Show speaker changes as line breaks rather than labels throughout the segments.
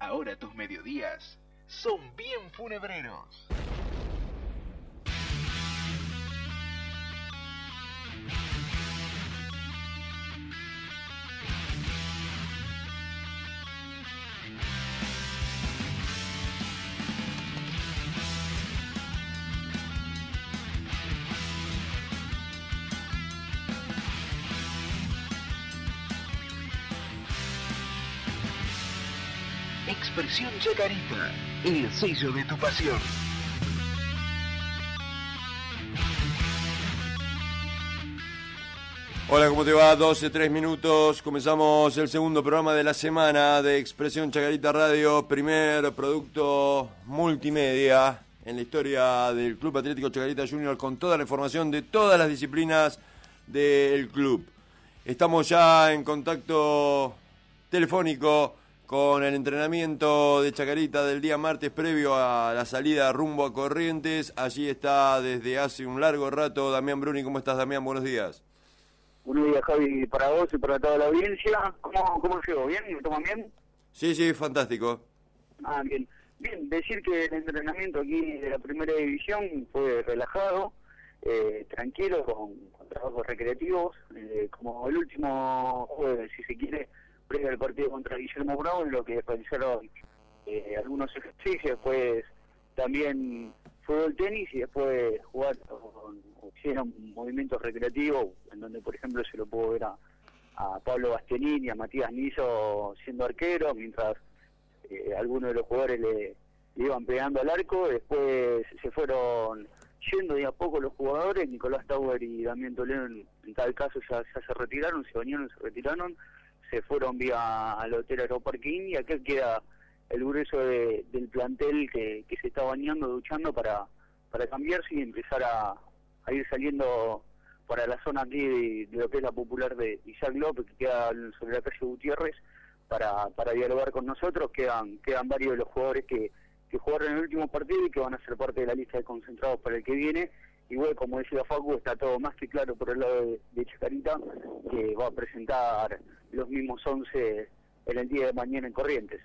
Ahora tus mediodías son bien funebreros. Expresión Chacarita, el sello de tu pasión.
Hola, ¿cómo te va? 12:03 minutos. Comenzamos el segundo programa de la semana de Expresión Chacarita Radio, primer producto multimedia en la historia del Club Atlético Chacarita Junior, con toda la información de todas las disciplinas del club. Estamos ya en contacto telefónico con el entrenamiento de Chacarita del día martes previo a la salida rumbo a Corrientes. Allí está desde hace un largo rato Damián Bruni. ¿Cómo estás, Damián? Buenos días.
Buenos días, Javi, para vos y para toda la audiencia. ¿Cómo llego? ¿Bien? ¿Me toman bien?
Sí, fantástico.
Bien. Bien, decir que el entrenamiento aquí de la primera división fue relajado, tranquilo, con trabajos recreativos, como el último jueves, si se quiere, previo al partido contra Guillermo Bravo, en lo que realizaron algunos ejercicios, después también fútbol, tenis, y después hicieron movimientos recreativos, en donde por ejemplo se lo pudo ver a Pablo Bastianini y a Matías Niso siendo arquero, mientras algunos de los jugadores le iban pegando al arco. Después se fueron yendo de a poco los jugadores. Nicolás Tauber y Damián Toledo en tal caso ya se retiraron, se bañaron, se retiraron, se fueron vía al hotel Aeroparque, y acá queda el grueso del plantel que se está bañando, duchando para cambiarse y empezar a ir saliendo para la zona aquí de lo que es la popular de Isaac López, que queda sobre la calle Gutiérrez, para dialogar con nosotros. Quedan varios de los jugadores que jugaron en el último partido y que van a ser parte de la lista de concentrados para el que viene. Y bueno, como decía Facu, está todo más que claro por el lado de Chacarita, que va a presentar los mismos 11 en el día de mañana en Corrientes.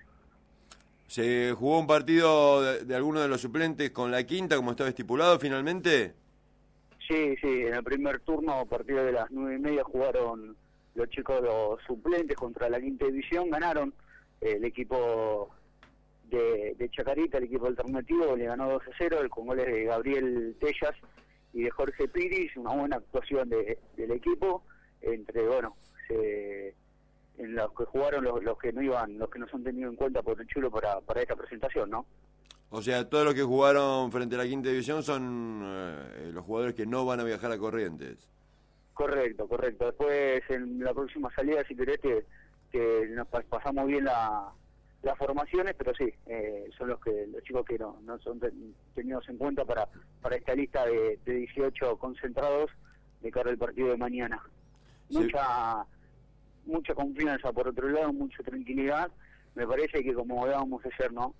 ¿Se jugó un partido de alguno de los suplentes con la quinta, como estaba estipulado finalmente?
Sí, en el primer turno, a partir de las 9:30, jugaron los chicos, los suplentes, contra la quinta división. Ganaron el equipo de Chacarita, el equipo alternativo, le ganó 2-0, con goles de Gabriel Tellas y de Jorge Piris. Una buena actuación del equipo, entre, en los que jugaron los que no son tenidos en cuenta por el Chulo para esta presentación, ¿no?
O sea, todos los que jugaron frente a la quinta división son los jugadores que no van a viajar a Corrientes. Correcto.
Después, en la próxima salida, si querés, que nos pasamos bien las formaciones, pero sí, son los chicos que no son tenidos en cuenta para esta lista de 18 concentrados de cara al partido de mañana. Sí. Mucha confianza, por otro lado, mucha tranquilidad. Me parece que, como hablábamos ayer, ¿no?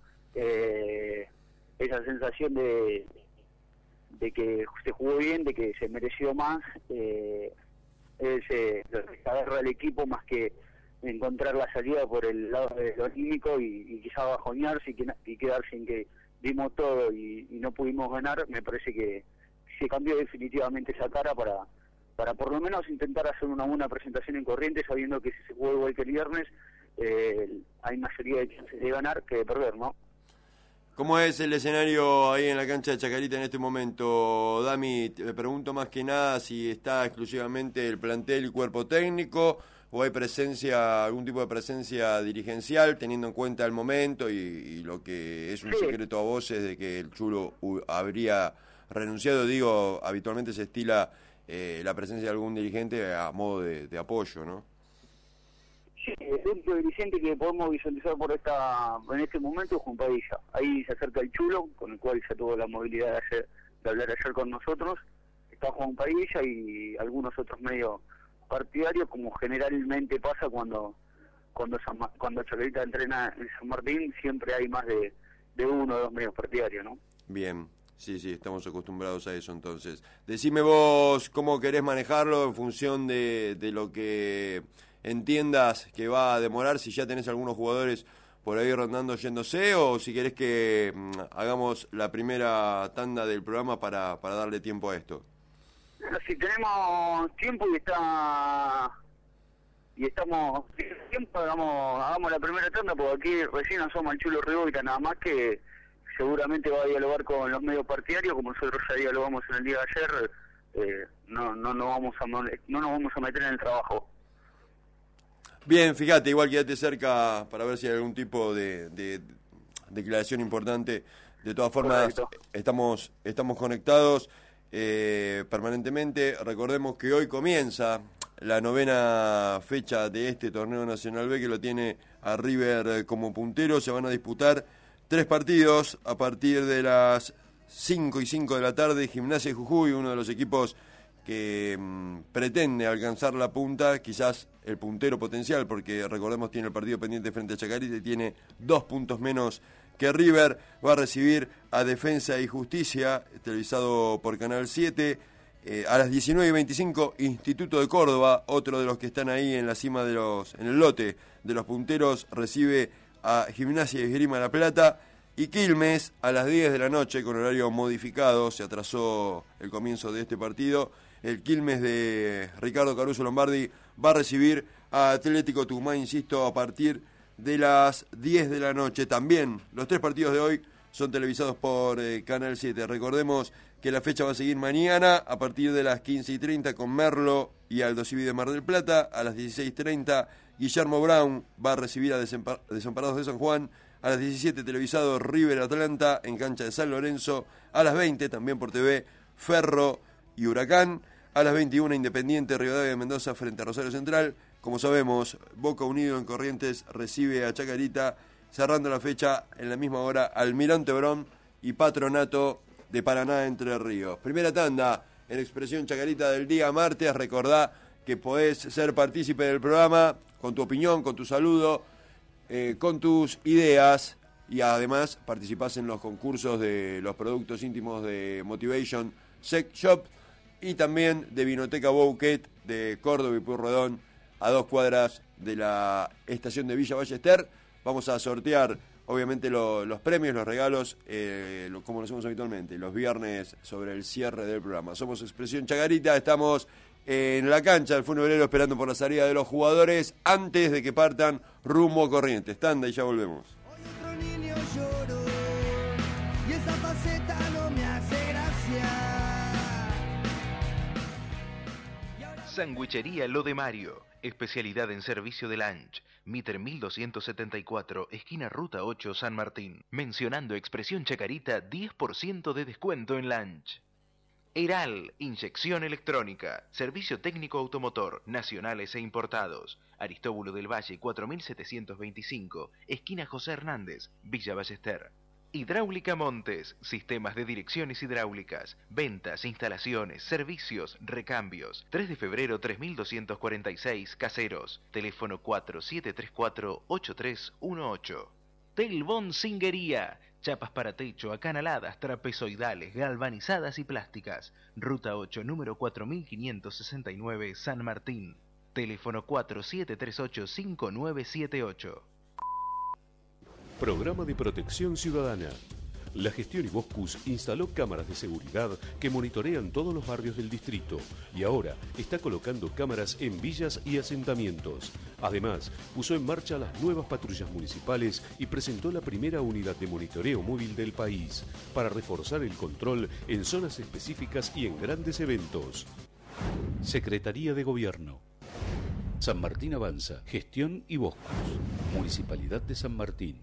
Esa sensación de que se jugó bien, de que se mereció más, es lo que agarra al equipo, más que encontrar la salida por el lado de lo anímico y quizá bajonearse y quedarse en que dimos todo y no pudimos ganar. Me parece que se cambió definitivamente esa cara para por lo menos intentar hacer una buena presentación en Corrientes, sabiendo que si se juega igual que el viernes, hay mayoría de chances de ganar que de perder, ¿no?
¿Cómo es el escenario ahí en la cancha de Chacarita en este momento, Dami? Te pregunto más que nada si está exclusivamente el plantel y cuerpo técnico, o hay algún tipo de presencia dirigencial, teniendo en cuenta el momento y lo que es un secreto a voces de que el Chulo habría renunciado. Digo, habitualmente se estila la presencia de algún dirigente a modo de apoyo, ¿no?
Sí, el único dirigente que podemos visualizar en este momento es Juan Padilla. Ahí se acerca el Chulo, con el cual ya tuvo la movilidad de hablar ayer con nosotros. Está Juan Padilla y algunos otros medios partidarios, como generalmente pasa cuando Chacarita entrena en San Martín. Siempre hay más de uno o dos medios partidarios, ¿no?
Bien. Sí, estamos acostumbrados a eso. Entonces, decime vos cómo querés manejarlo en función de lo que entiendas que va a demorar, si ya tenés algunos jugadores por ahí rondando yéndose, o si querés que hagamos la primera tanda del programa para darle tiempo a esto.
Bueno, si tenemos tiempo y estamos sin tiempo, hagamos la primera tanda, porque aquí recién asoma el Chulo Rigoita, nada más, que seguramente va a dialogar con los medios partidarios, como nosotros ya dialogamos en el día de ayer. No nos vamos a meter en el trabajo.
Bien, fíjate, igual quédate cerca para ver si hay algún tipo de declaración importante. De todas formas, estamos conectados permanentemente. Recordemos que hoy comienza la 9ª fecha de este torneo Nacional B, que lo tiene a River como puntero. Se van a disputar 3 partidos a partir de las 5:05 de la tarde. Gimnasia de Jujuy, uno de los equipos que pretende alcanzar la punta, quizás el puntero potencial, porque recordemos tiene el partido pendiente frente a Chacarita y tiene 2 puntos menos que River. Va a recibir a Defensa y Justicia, televisado por Canal 7. A las 19:25, Instituto de Córdoba, otro de los que están ahí en la cima en el lote de los punteros, recibe a Gimnasia y Esgrima La Plata. Y Quilmes, a las 10 de la noche, con horario modificado, se atrasó el comienzo de este partido. El Quilmes de Ricardo Caruso Lombardi va a recibir a Atlético Tucumán, insisto, a partir de las 10 de la noche. También los 3 partidos de hoy son televisados por Canal 7. Recordemos que la fecha va a seguir mañana a partir de las 15:30 con Merlo y Aldo Civi de Mar del Plata. A las 16:30 Guillermo Brown va a recibir a Desamparados de San Juan. A las 17 televisado River Atlanta en cancha de San Lorenzo. A las 20 también por TV Ferro y Huracán. A las 21 Independiente Rivadavia de Mendoza frente a Rosario Central. Como sabemos, Boca Unido en Corrientes recibe a Chacarita, cerrando la fecha en la misma hora Almirante Brown y Patronato de Paraná Entre Ríos. Primera tanda en Expresión Chacarita del día martes. Recordá que podés ser partícipe del programa con tu opinión, con tu saludo, con tus ideas, y además participás en los concursos de los productos íntimos de Motivation Sex Shop y también de Vinoteca Bouquet de Córdoba y Pueyrredón, a 2 cuadras de la estación de Villa Ballester. Vamos a sortear obviamente los premios, los regalos, como lo hacemos habitualmente, los viernes sobre el cierre del programa. Somos Expresión Chacarita, estamos en la cancha del Funebrero esperando por la salida de los jugadores antes de que partan rumbo a Corrientes. Tanda y ya volvemos.
Hoy otro niño lloró y esa faceta no me hace gracia.
Sandwichería Lo de Mario, especialidad en servicio de lunch. Mitre 1274, esquina Ruta 8, San Martín. Mencionando Expresión Chacarita, 10% de descuento en lunch. Eral, inyección electrónica, servicio técnico automotor, nacionales e importados. Aristóbulo del Valle 4725, esquina José Hernández, Villa Ballester. Hidráulica Montes, sistemas de direcciones hidráulicas, ventas, instalaciones, servicios, recambios. 3 de febrero 3246, Caseros. Teléfono 4734-8318. Telbón Singuería, chapas para techo, acanaladas, trapezoidales, galvanizadas y plásticas. Ruta 8, número 4569, San Martín. Teléfono 4738-5978.
Programa de Protección Ciudadana. La gestión Iboscus instaló cámaras de seguridad que monitorean todos los barrios del distrito y ahora está colocando cámaras en villas y asentamientos. Además, puso en marcha las nuevas patrullas municipales y presentó la primera unidad de monitoreo móvil del país para reforzar el control en zonas específicas y en grandes eventos. Secretaría de Gobierno. San Martín Avanza. Gestión Iboscus. Municipalidad de San Martín.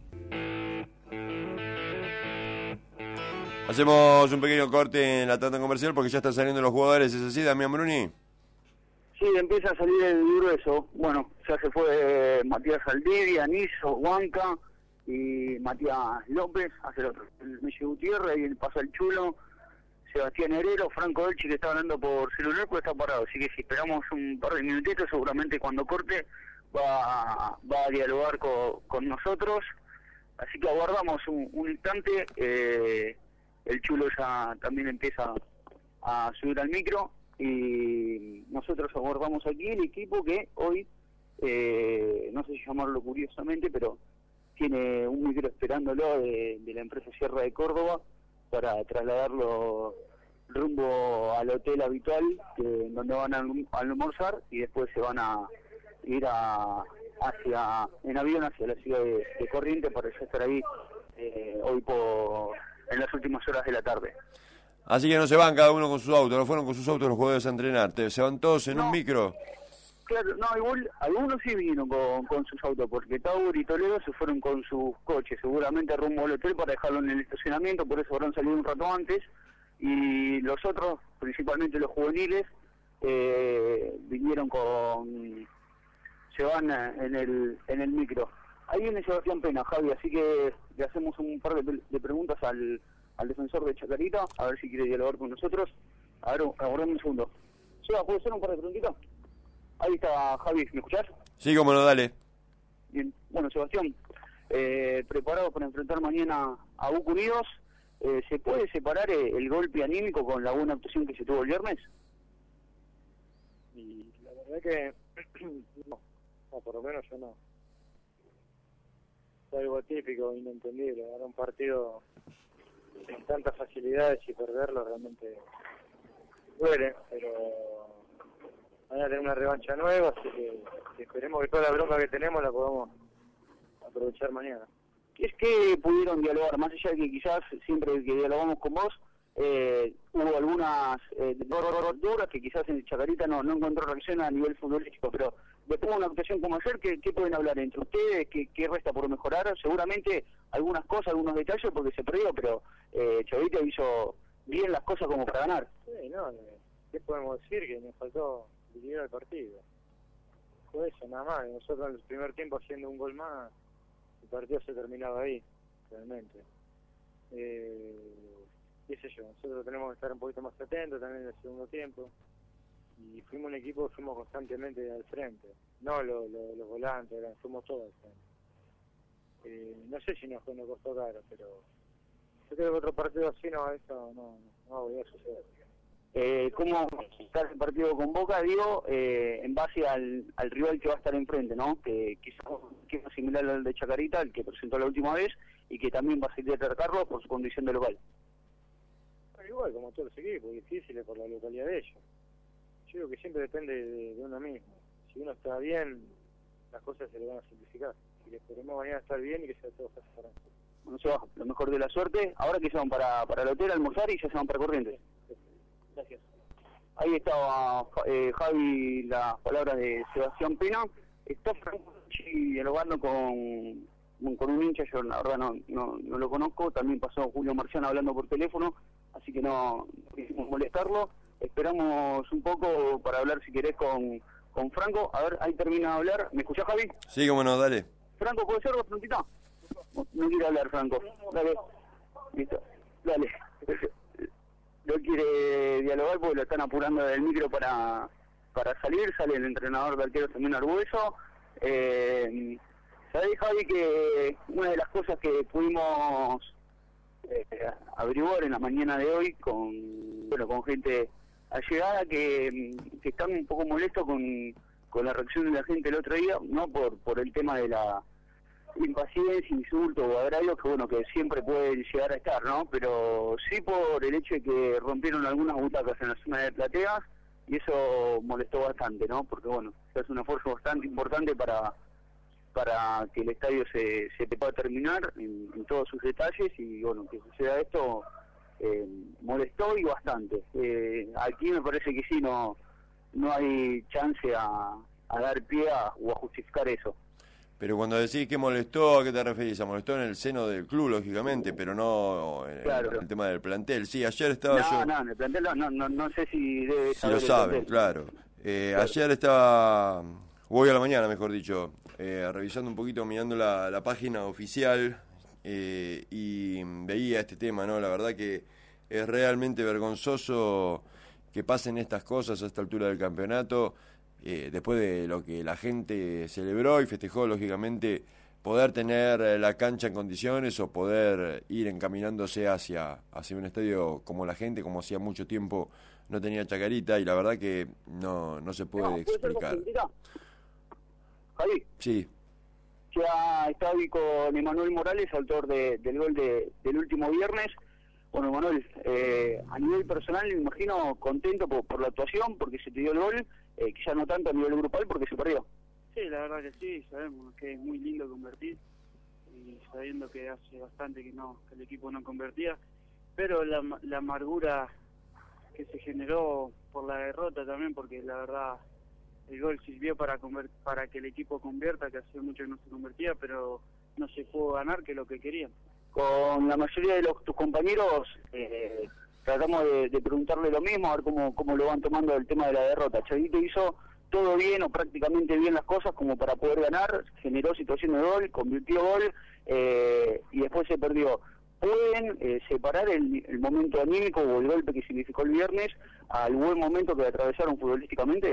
Hacemos un pequeño corte en la tanda comercial porque ya están saliendo los jugadores. ¿Es así, Damián Bruni?
Sí, empieza a salir el grueso. Bueno, ya se fue Matías Aldivia, Niso, Huanca y Matías López, hace el otro. El Messi Gutiérrez, y pasa el Chulo, Sebastián Herrero, Franco Elchi, que está hablando por celular, pues está parado. Así que si esperamos un par de minutitos, seguramente cuando corte va a dialogar con nosotros. Así que aguardamos un instante. El Chulo ya también empieza a subir al micro y nosotros aguardamos aquí el equipo que hoy, no sé si llamarlo curiosamente, pero tiene un micro esperándolo de la empresa Sierra de Córdoba para trasladarlo rumbo al hotel habitual, donde van a almorzar, y después se van a ir en avión hacia la ciudad de Corrientes para ya estar ahí hoy en las últimas horas de la tarde.
Así que no se van cada uno con su auto, no fueron con sus autos los jugadores a entrenar, se van todos en un micro.
Claro, no, igual algunos sí vinieron con sus autos, porque Taur y Toledo se fueron con sus coches, seguramente rumbo al hotel para dejarlo en el estacionamiento, por eso habrán salido un rato antes, y los otros, principalmente los juveniles, vinieron se van en el micro. Ahí viene Sebastián Pena, Javi, así que le hacemos un par de preguntas al defensor de Chacarita, a ver si quiere dialogar con nosotros. A ver, aguardame un segundo. Seba, ¿puede ser un par de preguntitas? Ahí está Javi, ¿me escuchás?
Sí, cómo no, dale.
Bien, bueno, Sebastián, preparado para enfrentar mañana a Boca Unidos. ¿Se puede separar el golpe anímico con la buena actuación que se tuvo el viernes?
Y la verdad que no, por lo menos yo no. Es algo atípico, inentendible. Ganar un partido con tantas facilidades y perderlo realmente duele, pero van a tener una revancha nueva, así que esperemos que toda la bronca que tenemos la podamos aprovechar mañana.
Es que pudieron dialogar, más allá de que quizás siempre que dialogamos con vos, hubo algunas duras que quizás en Chacarita no encontró reacción a nivel futbolístico, pero después de una actuación como ayer, ¿qué pueden hablar entre ustedes? ¿Qué resta por mejorar? Seguramente algunas cosas, algunos detalles, porque se perdió, pero Chacarita hizo bien las cosas como para ganar.
Sí, no, ¿qué podemos decir? Que nos faltó liquidar el partido. Fue eso, nada más. Nosotros en el primer tiempo haciendo un gol más, el partido se terminaba ahí, realmente. Qué sé yo, nosotros tenemos que estar un poquito más atentos también en el segundo tiempo. Y fuimos un equipo que fuimos constantemente al frente. No los volantes, fuimos todos al frente. No sé si nos costó caro, pero yo creo que otro partido así eso no va a volver a suceder.
¿Cómo está el partido con Boca? Digo, en base al rival que va a estar enfrente, ¿no? Que quizás es similar al de Chacarita, el que presentó la última vez, y que también va a salir a tratarlo por su condición de local.
Igual, como todos los equipos, difíciles por la localidad de ellos. Yo digo que siempre depende de uno mismo. Si uno está bien, las cosas se le van a simplificar. Y esperemos mañana estar bien y que sea todo fácil para nosotros.
Bueno, se va, lo mejor de la suerte. Ahora que se van para el hotel a almorzar y ya se van para Corrientes.
Gracias.
Ahí estaba Javi, las palabras de Sebastián Pena. Está dialogando con un hincha, yo la verdad no lo conozco. También pasó Julio Marciano hablando por teléfono, así que no quisimos molestarlo. Esperamos un poco para hablar, si querés, con Franco. A ver, ahí termina de hablar. ¿Me escuchás, Javi?
Sí, cómo no, dale.
Franco, ¿puede ser prontita? No quiere hablar, Franco. Dale. Listo. Dale. No quiere dialogar porque lo están apurando del micro para salir. Sale el entrenador de arqueros también Arbueso. ¿Sabés, Javi, que una de las cosas que pudimos averiguar en la mañana de hoy con gente allegada que están un poco molestos con la reacción de la gente el otro día, no por el tema de la impaciencia, insulto o agravio que siempre puede llegar a estar, ¿no? Pero sí por el hecho de que rompieron algunas butacas en la zona de plateas, y eso molestó bastante, ¿no? Porque se hace un esfuerzo bastante importante para que el estadio se pueda terminar en todos sus detalles, y que suceda esto molestó y bastante. Aquí me parece que sí, no hay chance a dar pie o a justificar eso.
Pero cuando decís que molestó, ¿a qué te referís? Molestó en el seno del club, lógicamente, pero no en el tema del plantel. Sí, ayer estaba yo...
No, en el plantel no sé si debe
saber. Si lo saben, claro. Ayer estaba, hoy a la mañana, mejor dicho, revisando un poquito, mirando la página oficial, y veía este tema, ¿no? La verdad que es realmente vergonzoso que pasen estas cosas a esta altura del campeonato. Después de lo que la gente celebró y festejó, lógicamente, poder tener la cancha en condiciones o poder ir encaminándose hacia un estadio como la gente, como hacía mucho tiempo no tenía Chacarita, y la verdad que no se puede explicar.
Javi.
Sí.
Ya está hoy con Emanuel Morales, autor del gol del último viernes. Bueno, Emanuel, a nivel personal me imagino contento por la actuación, porque se te dio el gol, quizá no tanto a nivel grupal porque se perdió.
Sí, la verdad que sí, sabemos que es muy lindo convertir, y sabiendo que hace bastante que el equipo no convertía, pero la amargura que se generó por la derrota también, porque la verdad el gol sirvió para que el equipo convierta, que hace mucho que no se convertía, pero no se pudo ganar, que es lo que querían.
Con la mayoría de tus compañeros tratamos de preguntarle lo mismo, a ver cómo lo van tomando el tema de la derrota. Chaguito hizo todo bien o prácticamente bien las cosas como para poder ganar, generó situación de gol, convirtió gol y después se perdió. ¿Pueden separar el momento anímico o el golpe que significó el viernes al buen momento que atravesaron futbolísticamente?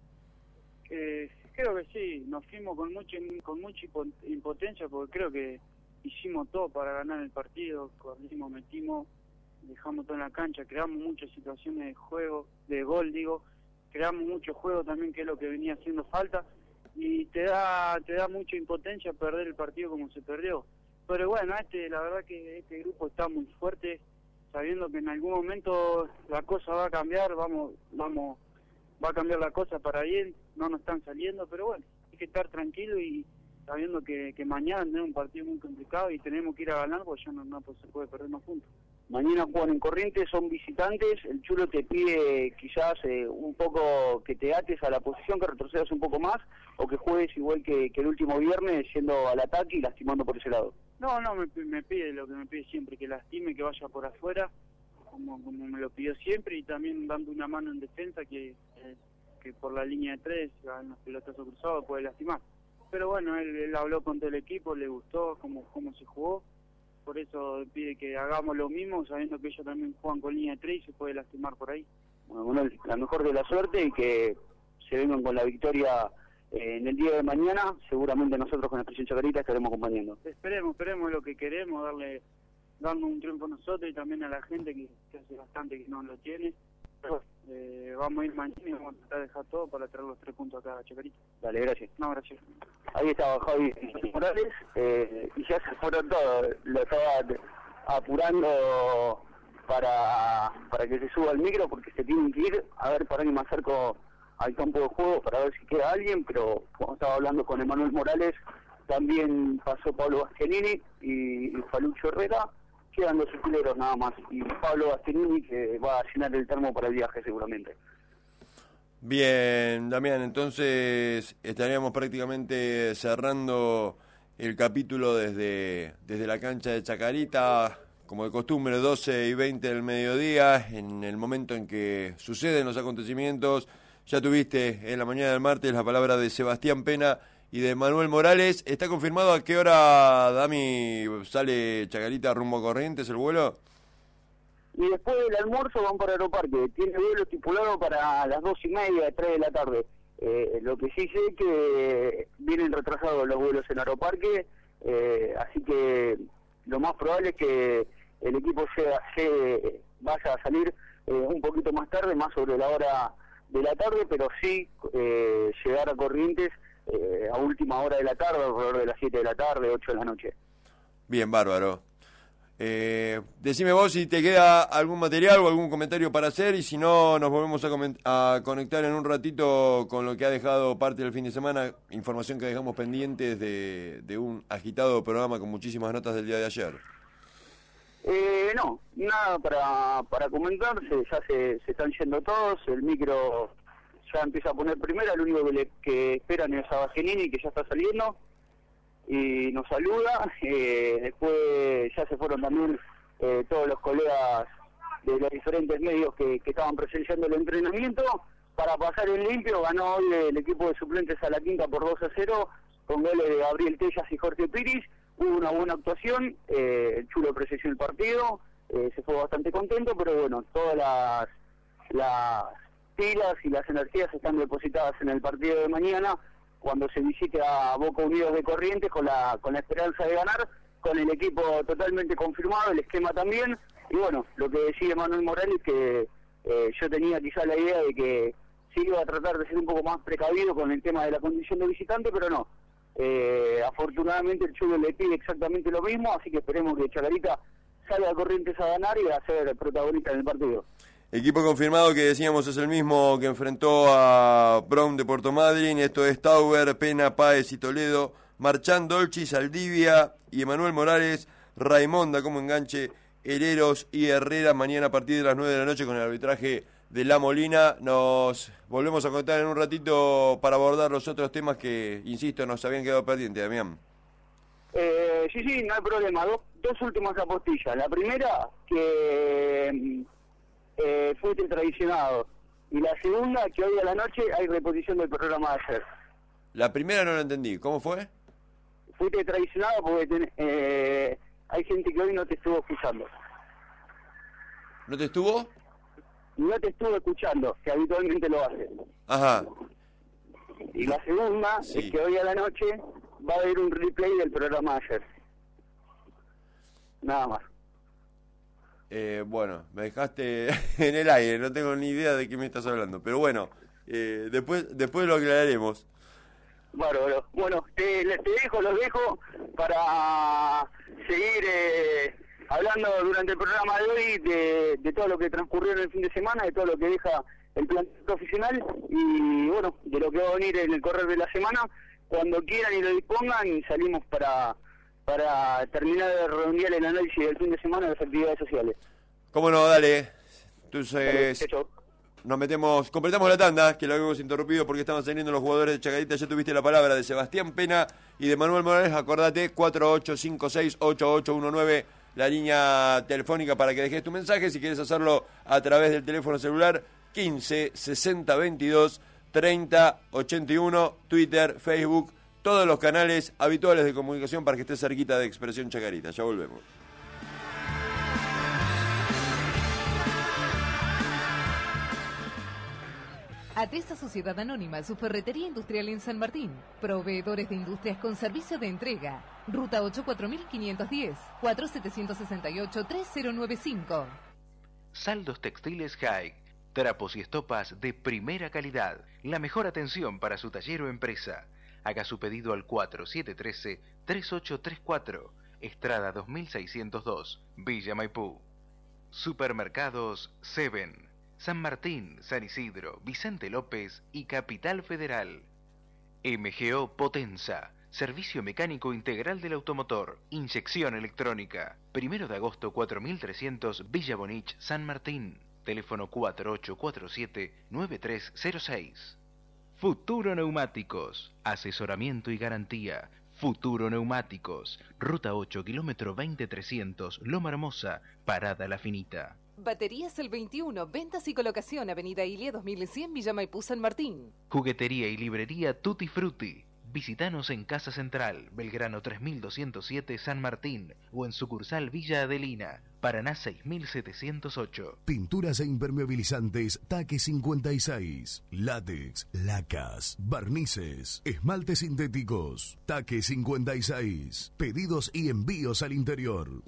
Creo que sí, nos fuimos con mucha impotencia, porque creo que hicimos todo para ganar el partido, corrimos, metimos, dejamos todo en la cancha, creamos muchas situaciones de juego, de gol creamos mucho juego también, que es lo que venía haciendo falta, y te da mucha impotencia perder el partido como se perdió. Pero bueno, la verdad que este grupo está muy fuerte, sabiendo que en algún momento la cosa va a cambiar, va a cambiar la cosa para bien, no nos están saliendo, pero bueno, hay que estar tranquilo y sabiendo que mañana tenemos un partido muy complicado y tenemos que ir a ganar, porque ya no se puede perder más puntos.
Mañana juegan en Corrientes, son visitantes, el Chulo te pide quizás un poco que te ates a la posición, que retrocedas un poco más, o que juegues igual que el último viernes, yendo al ataque y lastimando por ese lado.
No, me pide lo que me pide siempre, que lastime, que vaya por afuera, como me lo pidió siempre, y también dando una mano en defensa, que por la línea de 3, en los pelotazos cruzados, puede lastimar. Pero bueno, él habló con todo el equipo, le gustó cómo se jugó, por eso pide que hagamos lo mismo, sabiendo que ellos también juegan con línea de 3 y se puede lastimar por ahí.
Bueno, la mejor de la suerte y que se vengan con la victoria en el día de mañana. Seguramente nosotros con Expresión Chacarita estaremos acompañando.
Esperemos lo que queremos, darnos un triunfo a nosotros y también a la gente que hace bastante que no lo tiene. Pero, vamos a ir mañana y vamos a tratar de dejar todo para traer los 3 puntos acá a Chacarita.
Dale, gracias.
No, gracias.
Ahí estaba Javi Morales y ya se fueron todos, lo estaba apurando para que se suba al micro porque se tienen que ir a ver para ir más cerca al campo de juego para ver si queda alguien, pero como estaba hablando con Emanuel Morales, también pasó Pablo Bastianini y Falucho Herrera, quedan los utileros nada más, y Pablo Bastianini que va a llenar el termo para el viaje seguramente.
Bien, Damián, entonces estaríamos prácticamente cerrando el capítulo desde la cancha de Chacarita, como de costumbre, 12:20 del mediodía, en el momento en que suceden los acontecimientos. Ya tuviste en la mañana del martes la palabra de Sebastián Pena y de Manuel Morales. ¿Está confirmado a qué hora, Dami, sale Chacarita rumbo a Corrientes el vuelo?
Y después del almuerzo van para Aeroparque. Tiene vuelo estipulado para las 2:30, 3 de la tarde. Lo que sí sé que vienen retrasados los vuelos en Aeroparque, así que lo más probable es que el equipo vaya a salir un poquito más tarde, más sobre la hora de la tarde, pero sí llegar a Corrientes a última hora de la tarde, alrededor de las 7 de la tarde, 8 de la noche.
Bien, bárbaro. Decime vos si te queda algún material o algún comentario para hacer, y si no, nos volvemos a conectar en un ratito con lo que ha dejado parte del fin de semana, información que dejamos pendientes de un agitado programa con muchísimas notas del día de ayer.
No, nada para comentarse, ya se están yendo todos, el micro ya empieza a poner primera, lo único que esperan es a Bastianini, que ya está saliendo y nos saluda. Después ya se fueron también todos los colegas de los diferentes medios que estaban presenciando el entrenamiento. Para pasar en limpio, ganó hoy el equipo de suplentes a la Quinta por 2-0 con goles de Gabriel Tellas y Jorge Piris. Hubo una buena actuación, el Chulo presenció el partido, se fue bastante contento, pero bueno, todas las pilas y las energías están depositadas en el partido de mañana, cuando se visite a Boca Unidos de Corrientes con la esperanza de ganar, con el equipo totalmente confirmado, el esquema también, y bueno, lo que decía Manuel Morales, que yo tenía quizá la idea de que se iba a tratar de ser un poco más precavido con el tema de la condición de visitante, pero no, Afortunadamente el Cholo le pide exactamente lo mismo, así que esperemos que Chacarita salga a Corrientes a ganar y a ser protagonista en el partido.
Equipo confirmado que decíamos es el mismo que enfrentó a Brown de Puerto Madryn. Esto es Tauber, Pena, Páez y Toledo, Marchán, Dolci, Saldivia y Emanuel Morales, Raimonda como enganche, Hereros y Herrera. Mañana a partir de las 9 de la noche con el arbitraje de La Molina. Nos volvemos a contar en un ratito para abordar los otros temas que, insisto, nos habían quedado pendientes, Damián.
Sí, no hay problema. Dos últimas apostillas. La primera, que fuiste traicionado. Y la segunda, que hoy a la noche hay reposición del programa de ayer.
La primera no la entendí. ¿Cómo fue?
Fuiste traicionado porque hay gente que hoy no te estuvo escuchando.
¿No te estuvo?
No te estuvo escuchando, que habitualmente lo hace.
Ajá.
Y la segunda
Sí.
es que hoy a la noche va a haber un replay del programa de ayer. Nada más.
Bueno, me dejaste en el aire, no tengo ni idea de qué me estás hablando. Pero bueno, después lo aclararemos.
Bueno, los dejo para seguir hablando durante el programa de hoy de todo lo que transcurrió en el fin de semana, de todo lo que deja el plantel profesional y bueno, de lo que va a venir en el correr de la semana. Cuando quieran y lo dispongan, salimos para terminar de redondear el análisis del fin de semana de las actividades sociales.
¿Cómo no? Dale. Entonces, completamos la tanda, que lo habíamos interrumpido porque estaban saliendo los jugadores de Chacarita. Ya tuviste la palabra de Sebastián Pena y de Manuel Morales. Acordate, 48568819, la línea telefónica para que dejes tu mensaje. Si quieres hacerlo a través del teléfono celular, 15 60 22 30 81, Twitter, Facebook, todos los canales habituales de comunicación para que estés cerquita de Expresión Chacarita. Ya volvemos.
Atesa Sociedad Anónima, su ferretería industrial en San Martín. Proveedores de industrias con servicio de entrega. Ruta 8 4510, 4768-3095.
Saldos Textiles High. Trapos y estopas de primera calidad. La mejor atención para su taller o empresa. Haga su pedido al 4713-3834. Estrada 2602, Villa Maipú. Supermercados Seven. San Martín, San Isidro, Vicente López y Capital Federal. MGO Potenza. Servicio mecánico integral del automotor. Inyección electrónica. 1 de agosto 4300, Villa Bonich, San Martín. Teléfono 4847-9306. Futuro Neumáticos. Asesoramiento y garantía. Futuro Neumáticos. Ruta 8, kilómetro 20300, Loma Hermosa, Parada La Finita.
Baterías El 21, ventas y colocación, Avenida Ilia 2100, Villa Maipú, San Martín.
Juguetería y librería Tutti Frutti. Visítanos en Casa Central, Belgrano 3207, San Martín, o en sucursal Villa Adelina, Paraná 6708.
Pinturas e impermeabilizantes Taque 56. Látex, lacas, barnices, esmaltes sintéticos. Taque 56. Pedidos y envíos al interior.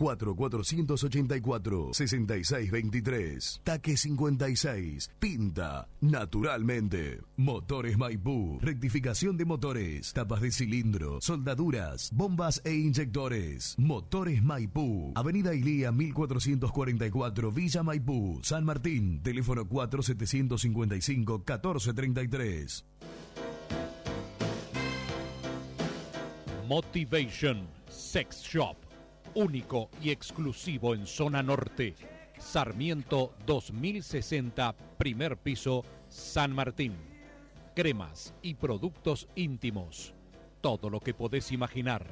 4484-6623. Taque 56. Pinta naturalmente. Motores Maipú. Rectificación de motores. Tapas de cilindro. Soldaduras. Bombas e inyectores. Motores Maipú. Avenida Ilía 1444, Villa Maipú, San Martín. Teléfono 4755-1433.
Motivation Sex Shop. Único y exclusivo en zona norte. Sarmiento 2060, primer piso, San Martín. Cremas y productos íntimos. Todo lo que podés imaginar.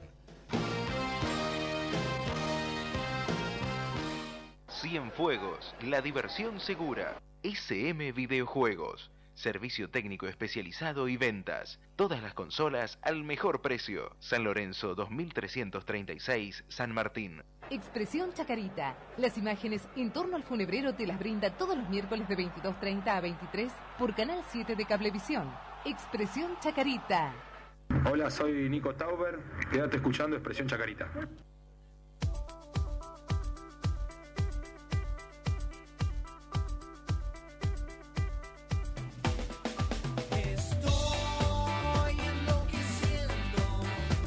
Cienfuegos, la diversión segura. SM Videojuegos. Servicio técnico especializado y ventas. Todas las consolas al mejor precio. San Lorenzo 2336, San Martín.
Expresión Chacarita. Las imágenes en torno al funebrero te las brinda todos los miércoles de 22:30 a 23 por Canal 7 de Cablevisión. Expresión Chacarita.
Hola, soy Nico Tauber. Quédate escuchando Expresión Chacarita.
Estoy enloqueciendo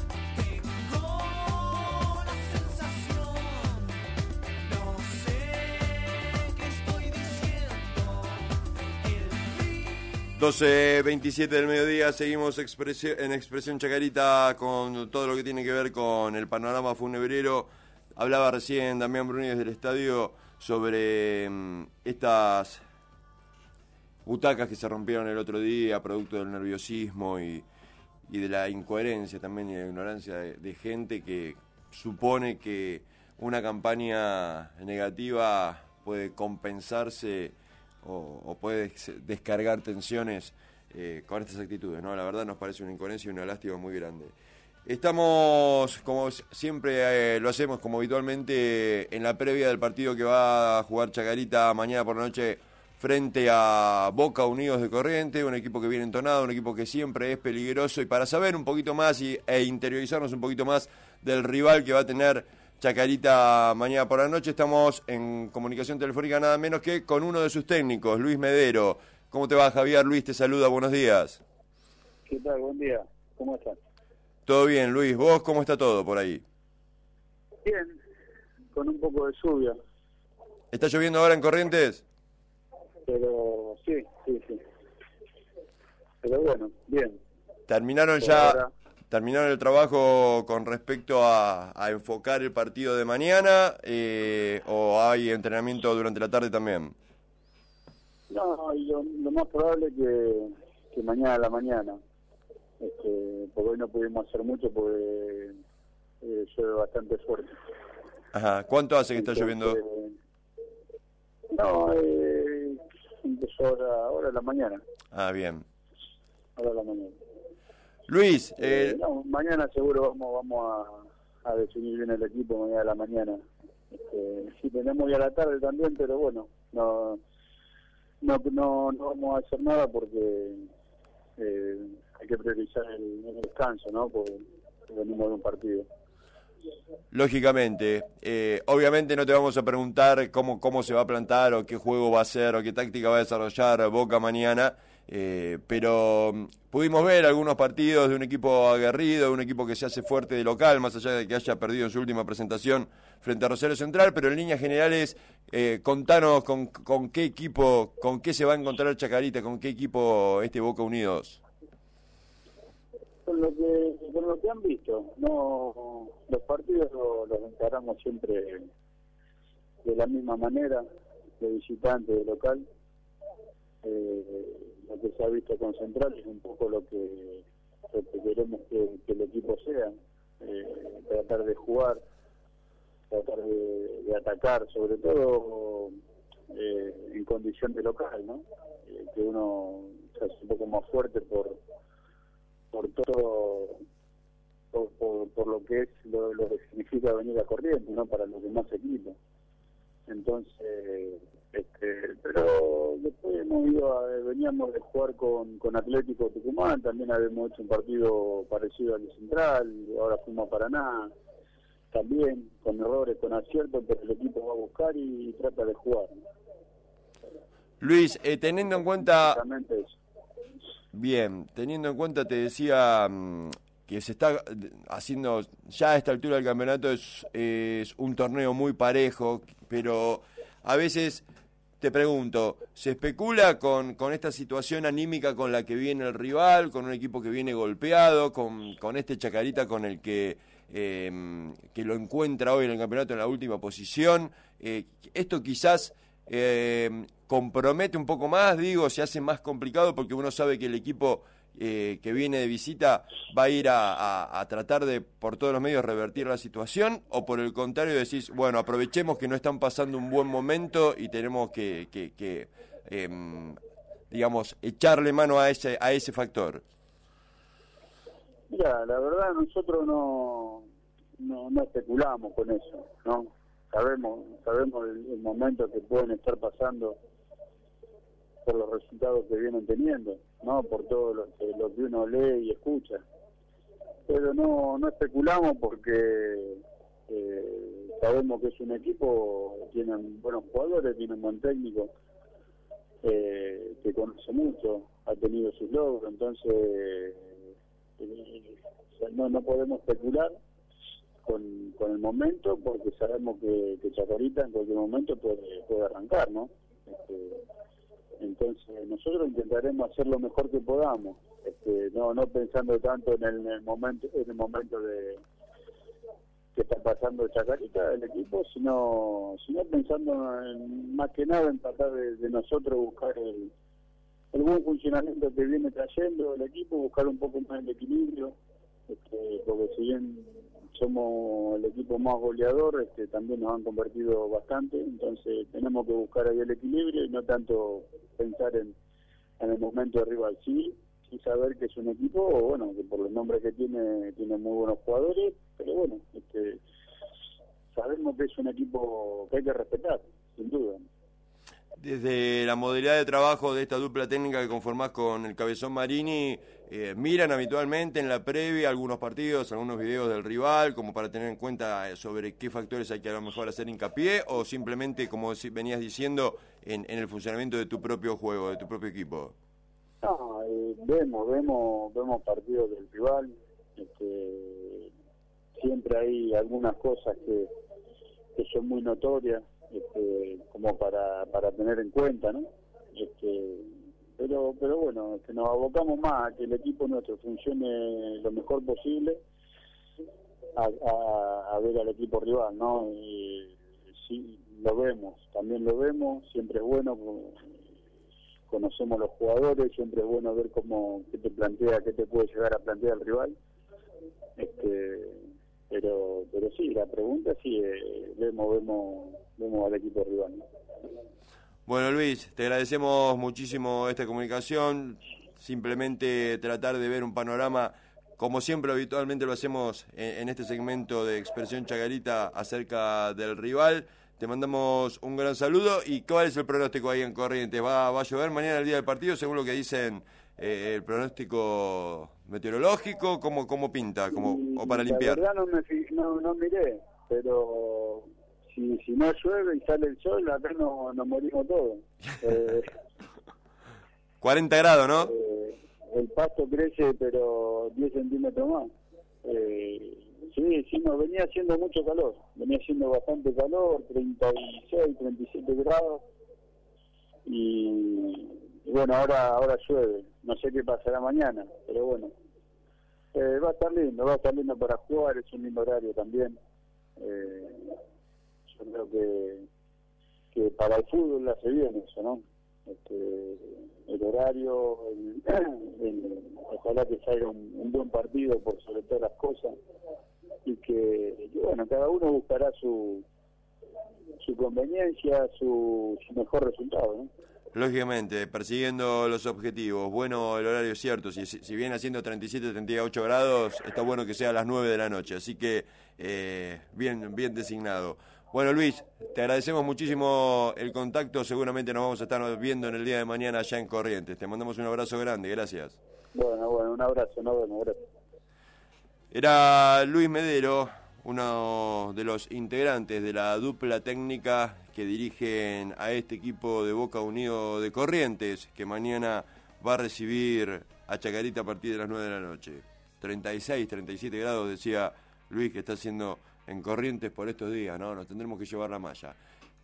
12:27 del mediodía, seguimos en Expresión Chacarita con todo lo que tiene que ver con el panorama funebrero. Hablaba recién Damián Bruni del estadio sobre estas butacas que se rompieron el otro día, producto del nerviosismo y de la incoherencia también y de la ignorancia de gente que supone que una campaña negativa puede compensarse o puede descargar tensiones con estas actitudes, ¿no? La verdad nos parece una incoherencia y una lástima muy grande. Estamos, como siempre lo hacemos, como habitualmente, en la previa del partido que va a jugar Chacarita mañana por la noche frente a Boca Unidos de Corrientes, un equipo que viene entonado, un equipo que siempre es peligroso, y para saber un poquito más e interiorizarnos un poquito más del rival que va a tener Chacarita mañana por la noche, estamos en comunicación telefónica nada menos que con uno de sus técnicos, Luis Medero. ¿Cómo te va, Javier? Luis te saluda, buenos días.
¿Qué tal? Buen día. ¿Cómo estás?
Todo bien, Luis. ¿Vos cómo está todo por ahí?
Bien, con un poco de lluvia.
¿Está lloviendo ahora en Corrientes?
Pero sí. Pero bueno, bien.
¿Terminaron
por
ya...
ahora.
¿Terminaron el trabajo con respecto a enfocar el partido de mañana o hay entrenamiento durante la tarde también?
No, lo más probable es que mañana a la mañana. Porque hoy no pudimos hacer mucho porque llueve bastante fuerte.
Ajá. ¿Cuánto hace que está lloviendo?
No, empezó ahora a la mañana.
Ah, bien.
Ahora a la mañana.
Luis,
no, mañana seguro vamos a definir bien el equipo mañana a la mañana. Sí, tenemos ya la tarde también, pero bueno, no vamos a hacer nada porque hay que priorizar el descanso, ¿no? Porque venimos de un partido.
Lógicamente, obviamente no te vamos a preguntar cómo se va a plantar o qué juego va a hacer o qué táctica va a desarrollar Boca mañana, pero pudimos ver algunos partidos de un equipo aguerrido, de un equipo que se hace fuerte de local, más allá de que haya perdido en su última presentación frente a Rosario Central, pero en líneas generales, contanos con qué equipo, con qué se va a encontrar Chacarita, con qué equipo Boca Unidos.
Con lo que han visto, no, los partidos los encaramos siempre de la misma manera, de visitante, de local. Lo que se ha visto con Central es un poco lo que queremos que el equipo sea, tratar de jugar, tratar de atacar, sobre todo en condición de local, ¿no? Que uno se hace un poco más fuerte por todo, por lo que es lo que significa venir a Corrientes, ¿no? Para los demás equipos. Entonces, pero después veníamos de jugar con Atlético Tucumán, también habíamos hecho un partido parecido al de Central, ahora fuimos a Paraná, también con errores, con aciertos, pero el equipo va a buscar y trata de jugar, ¿no?
Luis, teniendo en cuenta...
Exactamente eso.
Bien, teniendo en cuenta, te decía que se está haciendo, ya a esta altura del campeonato es un torneo muy parejo, pero a veces te pregunto, ¿se especula con esta situación anímica con la que viene el rival, con un equipo que viene golpeado, con este Chacarita con el que lo encuentra hoy en el campeonato en la última posición? Esto quizás... compromete un poco más, se hace más complicado porque uno sabe que el equipo que viene de visita va a ir a tratar de por todos los medios revertir la situación, o por el contrario decís, bueno, aprovechemos que no están pasando un buen momento y tenemos que digamos, echarle mano a ese factor.
Mira, la verdad nosotros no especulamos con eso, ¿no? Sabemos el momento que pueden estar pasando por los resultados que vienen teniendo, ¿no? Por todo lo que uno lee y escucha. Pero no especulamos porque sabemos que es un equipo, tienen buenos jugadores, tiene un buen técnico, que conoce mucho, ha tenido sus logros, entonces no podemos especular con el momento, porque sabemos que Chacarita en cualquier momento puede arrancar, ¿no? Entonces nosotros intentaremos hacer lo mejor que podamos, no pensando tanto en el momento de que está pasando Chacarita, el equipo, sino pensando más que nada en tratar de nosotros buscar el buen funcionamiento que viene trayendo el equipo, buscar un poco más el equilibrio, porque si bien somos el equipo más goleador, también nos han convertido bastante, entonces tenemos que buscar ahí el equilibrio y no tanto pensar en el momento de rival, sí saber que es un equipo, bueno, que por los nombres que tiene muy buenos jugadores, pero bueno, sabemos que es un equipo que hay que respetar, sin duda.
Desde la modalidad de trabajo de esta dupla técnica que conformás con el Cabezón Marini, ¿miran habitualmente en la previa algunos partidos, algunos videos del rival, como para tener en cuenta sobre qué factores hay que a lo mejor hacer hincapié, o simplemente, como venías diciendo, en el funcionamiento de tu propio juego, de tu propio equipo?
No, vemos partidos del rival, siempre hay algunas cosas que son muy notorias, como para tener en cuenta, ¿no? Pero bueno, nos abocamos más a que el equipo nuestro funcione lo mejor posible, a ver al equipo rival, ¿no? Sí, también lo vemos, siempre es bueno, conocemos los jugadores, siempre es bueno ver qué te puede llegar a plantear el rival, pero sí, la pregunta sí, vemos al equipo rival, ¿no?
Bueno, Luis, te agradecemos muchísimo esta comunicación, simplemente tratar de ver un panorama, como siempre habitualmente lo hacemos en este segmento de Expresión Chacarita acerca del rival. Te mandamos un gran saludo. ¿Y cuál es el pronóstico ahí en Corrientes? ¿Va a llover mañana el día del partido, según lo que dicen el pronóstico meteorológico? ¿Cómo pinta? ¿O para limpiar?
La verdad no miré, pero si no llueve y sale el sol, acá nos morimos todos.
40 grados, ¿no?
El pasto crece, pero 10 centímetros más. Sí, nos venía haciendo mucho calor, venía haciendo bastante calor, 36, 37 grados, y bueno, ahora llueve, no sé qué pasará mañana, pero bueno, va a estar lindo para jugar, es un lindo horario también, yo creo que para el fútbol hace bien eso, ¿no? El horario, ojalá que salga un buen partido por sobre todas las cosas, y que bueno, cada uno buscará su conveniencia, su mejor resultado, ¿no?
Lógicamente, persiguiendo los objetivos. Bueno, el horario es cierto, si viene haciendo 37, 38 grados, está bueno que sea a las 9 de la noche, así que bien designado. Bueno, Luis, te agradecemos muchísimo el contacto, seguramente nos vamos a estar viendo en el día de mañana allá en Corrientes. Te mandamos un abrazo grande, gracias.
Bueno, un abrazo, nos vemos, gracias.
Era Luis Medero, uno de los integrantes de la dupla técnica que dirigen a este equipo de Boca Unido de Corrientes, que mañana va a recibir a Chacarita a partir de las 9 de la noche. 36, 37 grados, decía Luis, que está haciendo en Corrientes por estos días, ¿no? Nos tendremos que llevar la malla.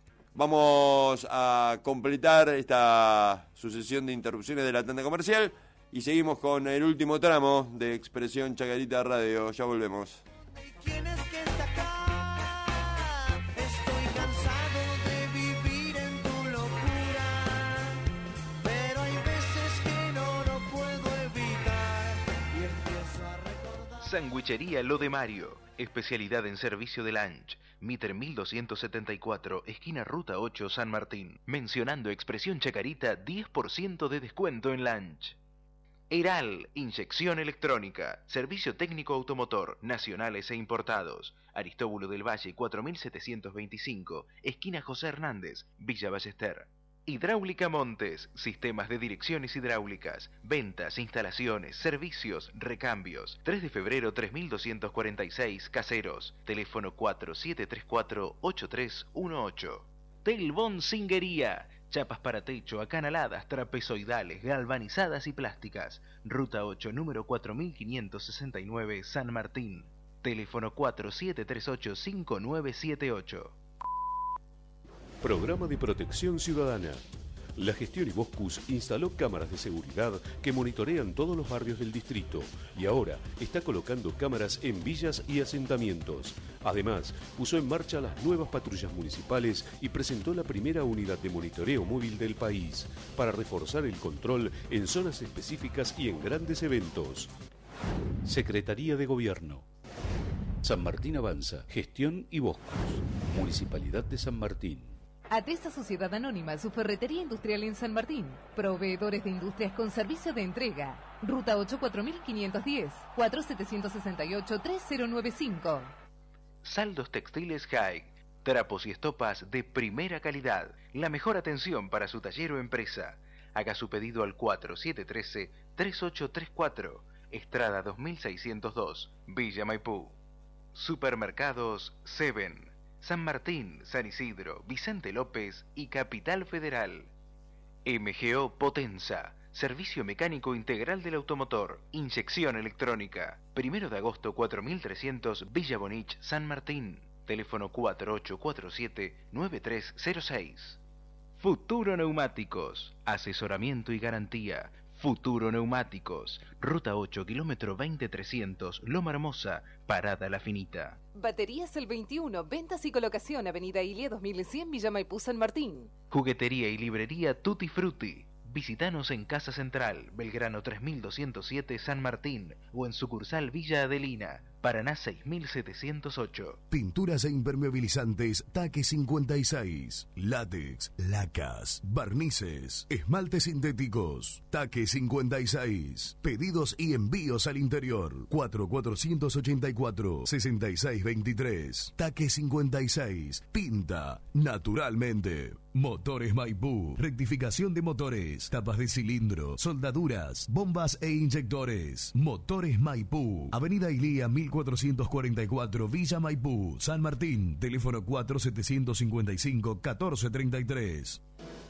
Vamos a completar esta sucesión de interrupciones de la tanda comercial y seguimos con el último tramo de Expresión Chacarita Radio. Ya volvemos.
¿Quién es que está acá? Estoy cansado de vivir en tu locura, pero hay veces que no lo puedo evitar y empiezo a recordar.
Sandwichería Lo de Mario, especialidad en servicio de lunch. Mitre 1274, esquina Ruta 8, San Martín. Mencionando Expresión Chacarita, 10% de descuento en lunch. Eral, inyección electrónica, servicio técnico automotor, nacionales e importados. Aristóbulo del Valle 4725, esquina José Hernández, Villa Ballester. Hidráulica Montes, sistemas de direcciones hidráulicas, ventas, instalaciones, servicios, recambios. 3 de febrero 3246, Caseros. Teléfono 4734-8318. Telbón Singuería. Chapas para techo, acanaladas, trapezoidales, galvanizadas y plásticas. Ruta 8, número 4569, San Martín. Teléfono 4738-5978.
Programa de Protección Ciudadana. La gestión Iboscus instaló cámaras de seguridad que monitorean todos los barrios del distrito y ahora está colocando cámaras en villas y asentamientos. Además, puso en marcha las nuevas patrullas municipales y presentó la primera unidad de monitoreo móvil del país para reforzar el control en zonas específicas y en grandes eventos. Secretaría de Gobierno. San Martín Avanza, Gestión Iboscus, Municipalidad de San Martín.
Atesa Sociedad Anónima, su ferretería industrial en San Martín. Proveedores de industrias con servicio de entrega. Ruta 8 4510, 4768-3095.
Saldos Textiles High. Trapos y estopas de primera calidad. La mejor atención para su taller o empresa. Haga su pedido al 4713-3834. Estrada 2602, Villa Maipú. Supermercados Seven. San Martín, San Isidro, Vicente López y Capital Federal. MGO Potenza, servicio mecánico integral del automotor, inyección electrónica. 1 de agosto 4300, Villa Bonich, San Martín. Teléfono 4847-9306. Futuro Neumáticos, asesoramiento y garantía. Futuro Neumáticos, Ruta 8, kilómetro 20300, Loma Hermosa, Parada La Finita.
Baterías El 21, ventas y colocación, Avenida Ilia 2100, Villa Maipú, San Martín.
Juguetería y librería Tutti Frutti. Visítanos en Casa Central, Belgrano 3207, San Martín, o en sucursal Villa Adelina, Paraná 6708.
Pinturas e impermeabilizantes Taque 56. Látex, lacas, barnices, esmaltes sintéticos. Taque 56. Pedidos y envíos al interior. 4484-6623. Taque 56. Pinta naturalmente. Motores Maipú. Rectificación de motores. Tapas de cilindro. Soldaduras. Bombas e inyectores. Motores Maipú. Avenida Ilía 1444, Villa Maipú, San Martín. Teléfono 4755-1433.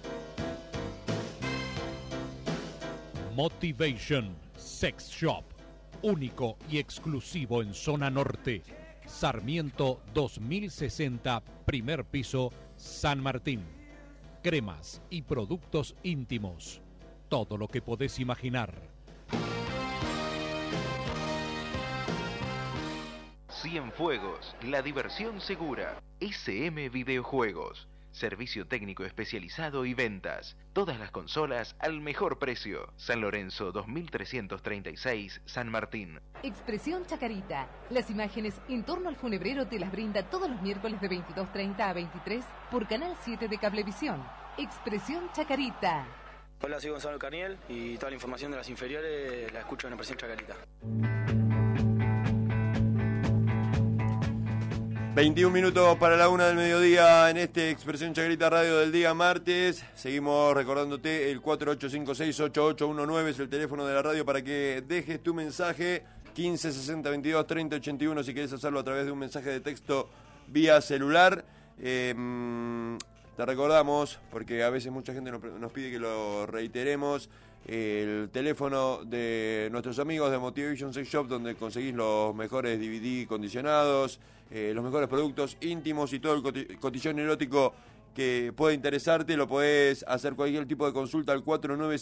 Motivation Sex Shop, único y exclusivo en zona norte. Sarmiento 2060, primer piso, San Martín. Cremas y productos íntimos. Todo lo que podés imaginar.
Cienfuegos, la diversión segura. SM Videojuegos, servicio técnico especializado y ventas. Todas las consolas al mejor precio. San Lorenzo 2336, San Martín.
Expresión Chacarita. Las imágenes en torno al funebrero te las brinda todos los miércoles de 22:30 a 23 por Canal 7 de Cablevisión. Expresión Chacarita.
Hola, soy Gonzalo Carniel y toda la información de las inferiores la escucho en Expresión Chacarita.
21 minutos para la 1 del mediodía en este Expresión Chacarita Radio del día martes. Seguimos recordándote el 4856-8819 es el teléfono de la radio para que dejes tu mensaje. 1560223081 si querés hacerlo a través de un mensaje de texto vía celular. Te recordamos, porque a veces mucha gente nos pide que lo reiteremos, el teléfono de nuestros amigos de Motivation Sex Shop, donde conseguís los mejores DVD condicionados, los mejores productos íntimos y todo el cotillón erótico que pueda interesarte. Lo podés hacer cualquier tipo de consulta al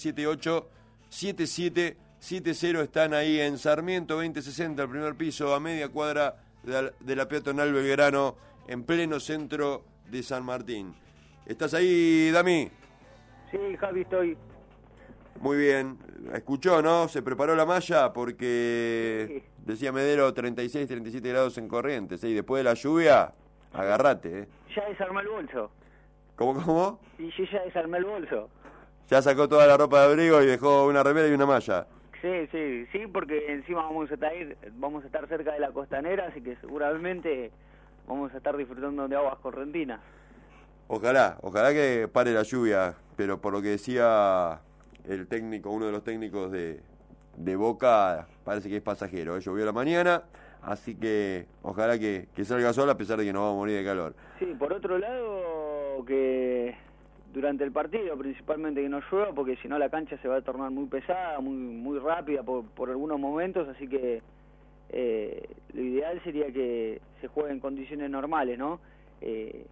4978-7770. Están ahí en Sarmiento 2060, el primer piso, a media cuadra de la peatonal Belgrano, en pleno centro de San Martín. ¿Estás ahí, Dami?
Sí, Javi, estoy.
Muy bien. Escuchó, ¿no? Se preparó la malla porque
Sí.
decía Medero 36, 37 grados en Corrientes. Y después de la lluvia, agarrate,
Ya desarmé el bolso.
¿Cómo?
Y yo ya desarmé el bolso.
Ya sacó toda la ropa de abrigo y dejó una remera y una malla.
Sí, porque encima vamos a estar cerca de la costanera, así que seguramente vamos a estar disfrutando de aguas correntinas.
Ojalá que pare la lluvia, pero por lo que decía el técnico, uno de los técnicos de Boca, parece que es pasajero. Llovió la mañana, así que ojalá que salga sol, a pesar de que nos vamos a morir de calor.
Sí, por otro lado, que durante el partido principalmente que no llueva, porque si no la cancha se va a tornar muy pesada, muy rápida por algunos momentos, así que lo ideal sería que se juegue en condiciones normales, ¿no?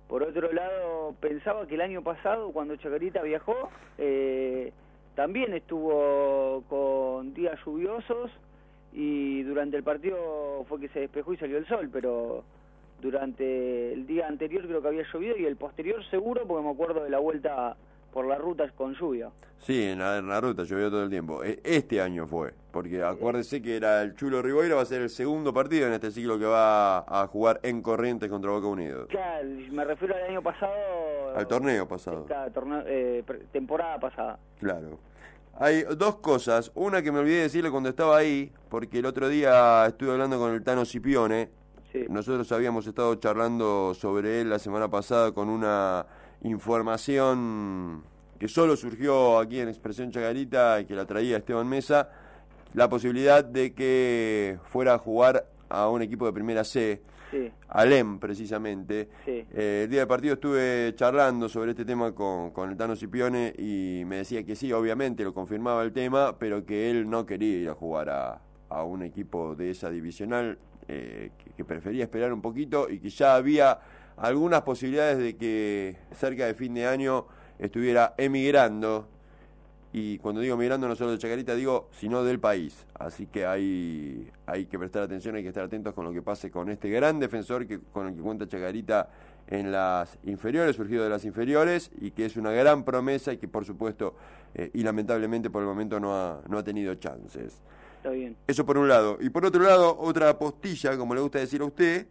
Por otro lado, pensaba que el año pasado, cuando Chacarita viajó, también estuvo con días lluviosos y durante el partido fue que se despejó y salió el sol, pero durante el día anterior creo que había llovido y el posterior seguro, porque me acuerdo de la vuelta por la ruta con lluvia.
Sí, en la ruta llovió todo el tiempo. Este año fue, porque acuérdese que era el Chulo Riboira, va a ser el segundo partido en este ciclo que va a jugar en Corrientes contra Boca Unidos.
Claro, me refiero al año pasado.
Al torneo pasado.
Claro, temporada pasada.
Claro. Hay dos cosas. Una que me olvidé decirle cuando estaba ahí, porque el otro día estuve hablando con el Tano Scipione.
Sí.
Nosotros habíamos estado charlando sobre él la semana pasada con una información que solo surgió aquí en Expresión Chacarita y que la traía Esteban Mesa, la posibilidad de que fuera a jugar a un equipo de Primera C,
sí.
Alem precisamente.
Sí.
El día del partido estuve charlando sobre este tema con el Tano Scipione y me decía que sí, obviamente lo confirmaba el tema, pero que él no quería ir a jugar a un equipo de esa divisional, que prefería esperar un poquito y que ya había algunas posibilidades de que cerca de fin de año estuviera emigrando, y cuando digo emigrando no solo de Chacarita digo, sino del país, así que hay que prestar atención, hay que estar atentos con lo que pase con este gran defensor con el que cuenta Chacarita en las inferiores, surgido de las inferiores, y que es una gran promesa y que por supuesto y lamentablemente por el momento no ha tenido chances.
Está bien.
Eso por un lado, y por otro lado otra postilla, como le gusta decir a usted,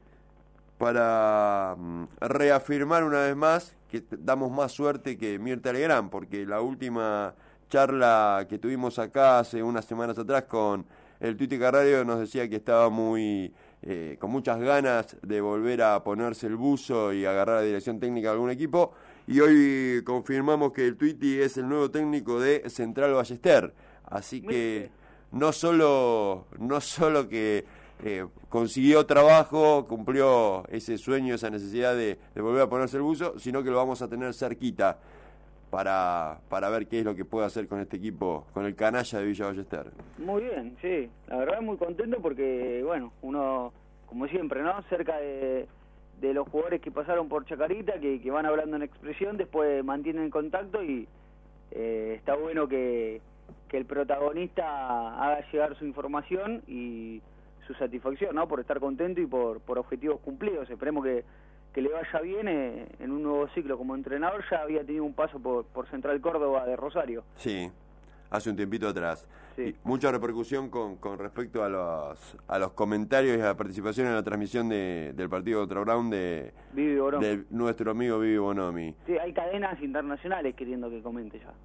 para reafirmar una vez más que damos más suerte que Mirta Legrand, porque la última charla que tuvimos acá hace unas semanas atrás con el Tuti Carrario nos decía que estaba muy con muchas ganas de volver a ponerse el buzo y agarrar la dirección técnica de algún equipo, y hoy confirmamos que el Tuti es el nuevo técnico de Central Ballester, así que no solo que consiguió trabajo, cumplió ese sueño, esa necesidad de volver a ponerse el buzo, sino que lo vamos a tener cerquita para ver qué es lo que puede hacer con este equipo, con el canalla de Villa Ballester.
Muy bien, sí, la verdad muy contento porque, bueno, uno, como siempre, ¿no? Cerca de los jugadores que pasaron por Chacarita, que van hablando en Expresión, después mantienen contacto y está bueno que el protagonista haga llegar su información y su satisfacción, ¿no? Por estar contento y por objetivos cumplidos. Esperemos que le vaya bien en un nuevo ciclo como entrenador. Ya había tenido un paso por Central Córdoba de Rosario.
Sí, hace un tiempito atrás.
Sí.
Y mucha repercusión con respecto a los comentarios y a la participación en la transmisión del partido contra Brown de nuestro amigo Vivi Bonomi.
Sí, hay cadenas internacionales queriendo que comente ya.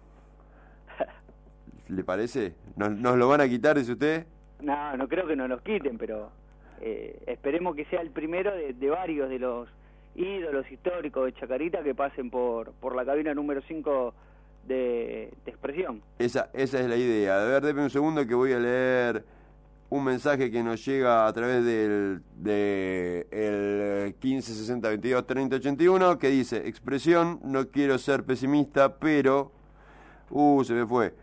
¿Le parece? ¿Nos lo van a quitar, dice usted?
No creo que nos los quiten, pero esperemos que sea el primero de varios de los ídolos históricos de Chacarita que pasen por la cabina número 5 de Expresión. Esa
es la idea. A ver, déjeme un segundo que voy a leer un mensaje que nos llega a través del 15 60 22 30 81 que dice: Expresión, no quiero ser pesimista, pero... se me fue.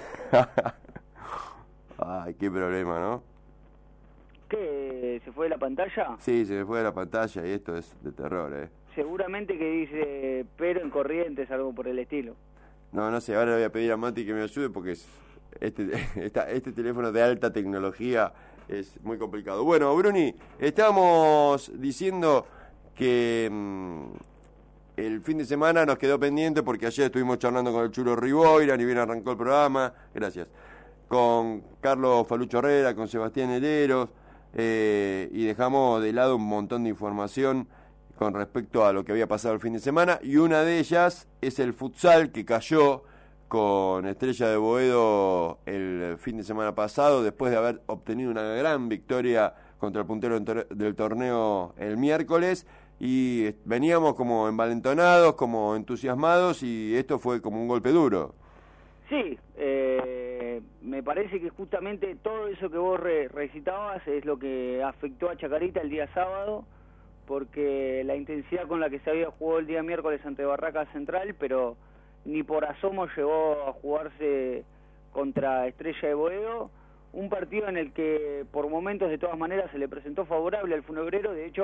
Ay, qué problema, ¿no?
¿Qué? ¿Se fue de la pantalla?
Sí, se me fue de la pantalla y esto es de terror,
Seguramente que dice, pero en Corrientes, algo por el estilo.
No sé, ahora le voy a pedir a Mati que me ayude porque este teléfono de alta tecnología es muy complicado. Bueno, Bruni, estábamos diciendo que el fin de semana nos quedó pendiente porque ayer estuvimos charlando con el Chulo Riboira, ni bien arrancó el programa, gracias, con Carlos Falucho Herrera, con Sebastián Hereros, y dejamos de lado un montón de información con respecto a lo que había pasado el fin de semana, y una de ellas es el futsal que cayó con Estrella de Boedo el fin de semana pasado, después de haber obtenido una gran victoria contra el puntero del torneo el miércoles, y veníamos como envalentonados, como entusiasmados, y esto fue como un golpe duro.
Sí, me parece que justamente todo eso que vos recitabas es lo que afectó a Chacarita el día sábado, porque la intensidad con la que se había jugado el día miércoles ante Barraca Central, pero ni por asomo llegó a jugarse contra Estrella de Boedo, un partido en el que por momentos de todas maneras se le presentó favorable al funebrero. De hecho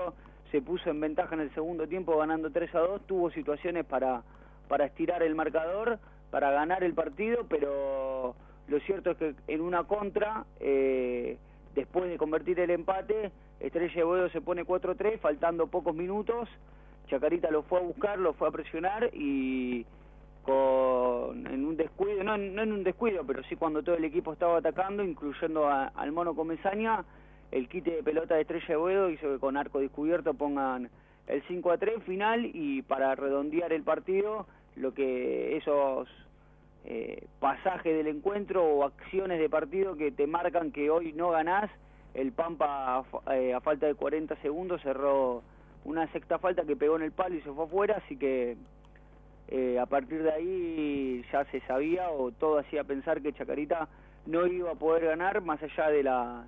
se puso en ventaja en el segundo tiempo ganando 3-2, tuvo situaciones para estirar el marcador, para ganar el partido, pero lo cierto es que en una contra, después de convertir el empate, Estrella de Boedo se pone 4-3, faltando pocos minutos, Chacarita lo fue a buscar, lo fue a presionar y en un descuido, no en un descuido, pero sí cuando todo el equipo estaba atacando, incluyendo al Mono Comesaña, el quite de pelota de Estrella de Boedo hizo que con arco descubierto pongan el 5-3 final, y para redondear el partido, lo que esos pasajes del encuentro o acciones de partido que te marcan que hoy no ganás, el Pampa a falta de 40 segundos cerró una sexta falta que pegó en el palo y se fue afuera, así que a partir de ahí ya se sabía, o todo hacía pensar que Chacarita no iba a poder ganar, más allá de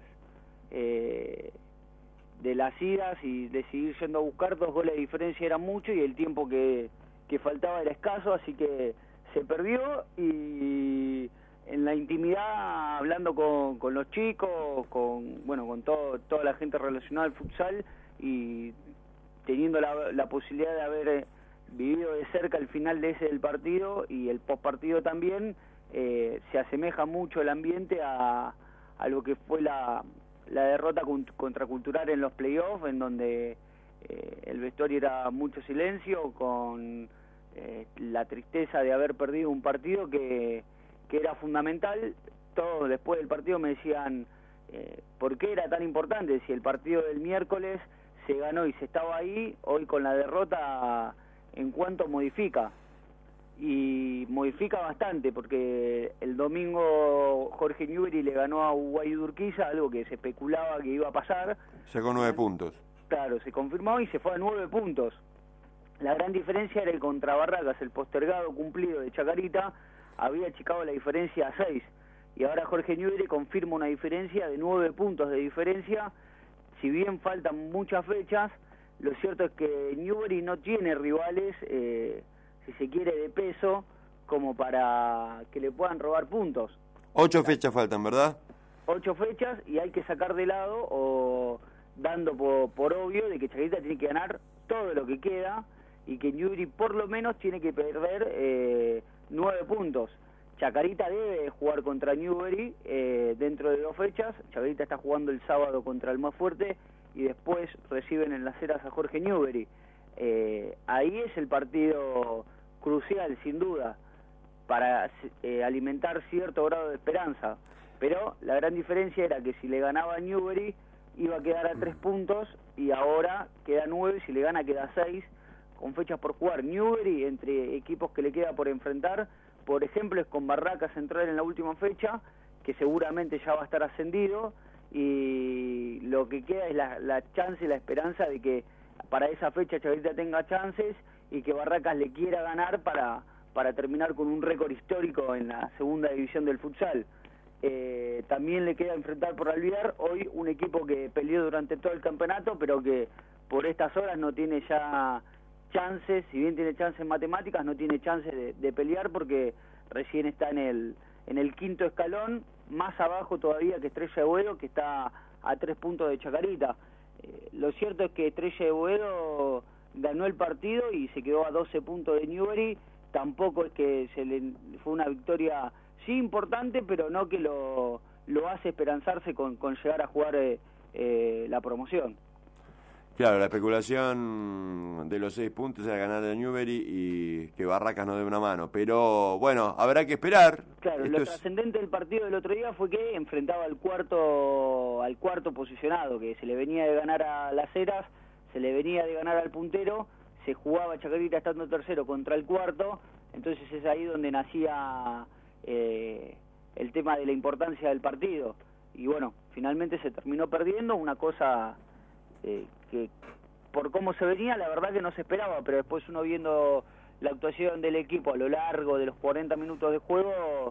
las idas y de seguir yendo a buscar. 2 goles de diferencia era mucho y el tiempo que faltaba era escaso, así que se perdió. Y en la intimidad, hablando con los chicos, con toda la gente relacionada al futsal, y teniendo la posibilidad de haber vivido de cerca el final de ese del partido y el postpartido también, se asemeja mucho el ambiente a lo que fue la derrota contra Cultural en los playoffs, en donde el vestuario era mucho silencio, con la tristeza de haber perdido un partido que era fundamental. Todos después del partido me decían por qué era tan importante, si el partido del miércoles se ganó y se estaba ahí, hoy con la derrota en cuanto modifica, y modifica bastante, porque el domingo Jorge Newbery le ganó a Uruguay Urquiza, algo que se especulaba que iba a pasar.
Sacó 9 puntos.
Claro, se confirmó y se fue a 9 puntos. La gran diferencia era el contra Barracas, el postergado cumplido de Chacarita había achicado la diferencia a 6, y ahora Jorge Newbery confirma una diferencia de 9 puntos de diferencia. Si bien faltan muchas fechas, lo cierto es que Newbery no tiene rivales, si se quiere, de peso, como para que le puedan robar puntos.
8 fechas faltan, ¿verdad?
8 fechas, y hay que sacar de lado, o dando por obvio, de que Chacarita tiene que ganar todo lo que queda, y que Newbery por lo menos tiene que perder 9 puntos. Chacarita debe jugar contra Newbery dentro de 2 fechas. Chacarita está jugando el sábado contra el más fuerte, y después reciben en las Heras a Jorge Newbery. Ahí es el partido crucial, sin duda, para alimentar cierto grado de esperanza. Pero la gran diferencia era que si le ganaba a Newbery iba a quedar a 3 puntos, y ahora queda 9, si le gana queda 6, con fechas por jugar. Newbery, entre equipos que le queda por enfrentar, por ejemplo, es con Barracas Central en la última fecha, que seguramente ya va a estar ascendido, y lo que queda es la chance y la esperanza de que para esa fecha Chacarita tenga chances, y que Barracas le quiera ganar para terminar con un récord histórico en la segunda división del futsal. También le queda enfrentar por Alvear hoy un equipo que peleó durante todo el campeonato, pero que por estas horas no tiene ya chances. Si bien tiene chances matemáticas, no tiene chances de pelear, porque recién está en el quinto escalón, más abajo todavía que Estrella de Boedo, que está a 3 puntos de Chacarita. Lo cierto es que Estrella de Boedo ganó el partido y se quedó a 12 puntos de Newbery. Tampoco es que fue una victoria, sí importante, pero no que lo hace esperanzarse con llegar a jugar la promoción.
Claro, la especulación de los 6 puntos era ganar a Newbery y que Barracas no dé una mano. Pero bueno, habrá que esperar.
Claro, lo trascendente del partido del otro día fue que enfrentaba al cuarto posicionado, que se le venía de ganar a Las Heras, se le venía de ganar al puntero, se jugaba Chacarita estando tercero contra el cuarto. Entonces es ahí donde nacía el tema de la importancia del partido. Y bueno, finalmente se terminó perdiendo, una cosa que por cómo se venía, la verdad que no se esperaba, pero después uno viendo la actuación del equipo a lo largo de los 40 minutos de juego,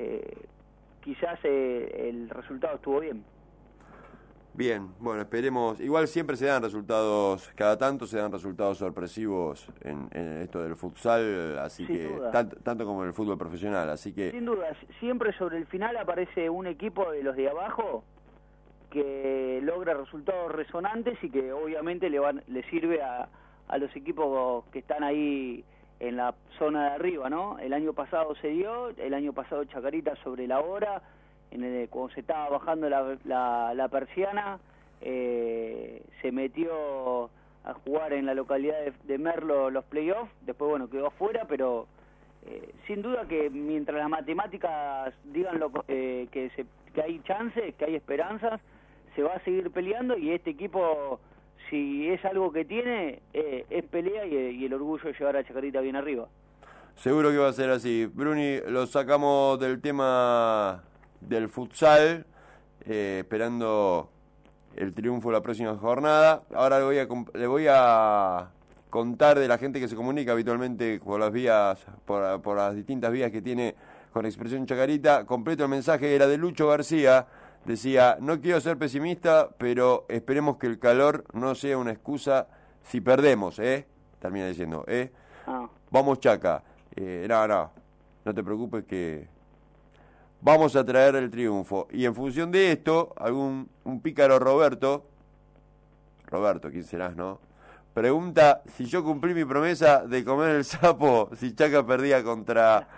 quizás el resultado estuvo bien.
Bien, bueno, esperemos. Igual siempre se dan resultados, cada tanto se dan resultados sorpresivos en esto del futsal, así sin que tanto como en el fútbol profesional, así que
sin duda, siempre sobre el final aparece un equipo de los de abajo que logra resultados resonantes y que obviamente le sirve a los equipos que están ahí en la zona de arriba, ¿no? El año pasado se dio, el año pasado Chacarita sobre la hora, cuando se estaba bajando la persiana, se metió a jugar en la localidad de Merlo los playoffs, después bueno quedó afuera, pero sin duda que mientras las matemáticas digan que hay chances, que hay esperanzas, se va a seguir peleando, y este equipo, si es algo que tiene, es pelea y el orgullo de llevar a Chacarita bien arriba.
Seguro que va a ser así. Bruni, lo sacamos del tema del futsal, esperando el triunfo la próxima jornada. Ahora le voy a contar de la gente que se comunica habitualmente por las vías, por las distintas vías que tiene con Expresión Chacarita. Completo el mensaje, era de Lucho García. Decía, no quiero ser pesimista, pero esperemos que el calor no sea una excusa si perdemos, termina diciendo, Vamos Chaca. No te preocupes que vamos a traer el triunfo. Y en función de esto, un pícaro Roberto, ¿quién serás, no? Pregunta si yo cumplí mi promesa de comer el sapo si Chaca perdía contra...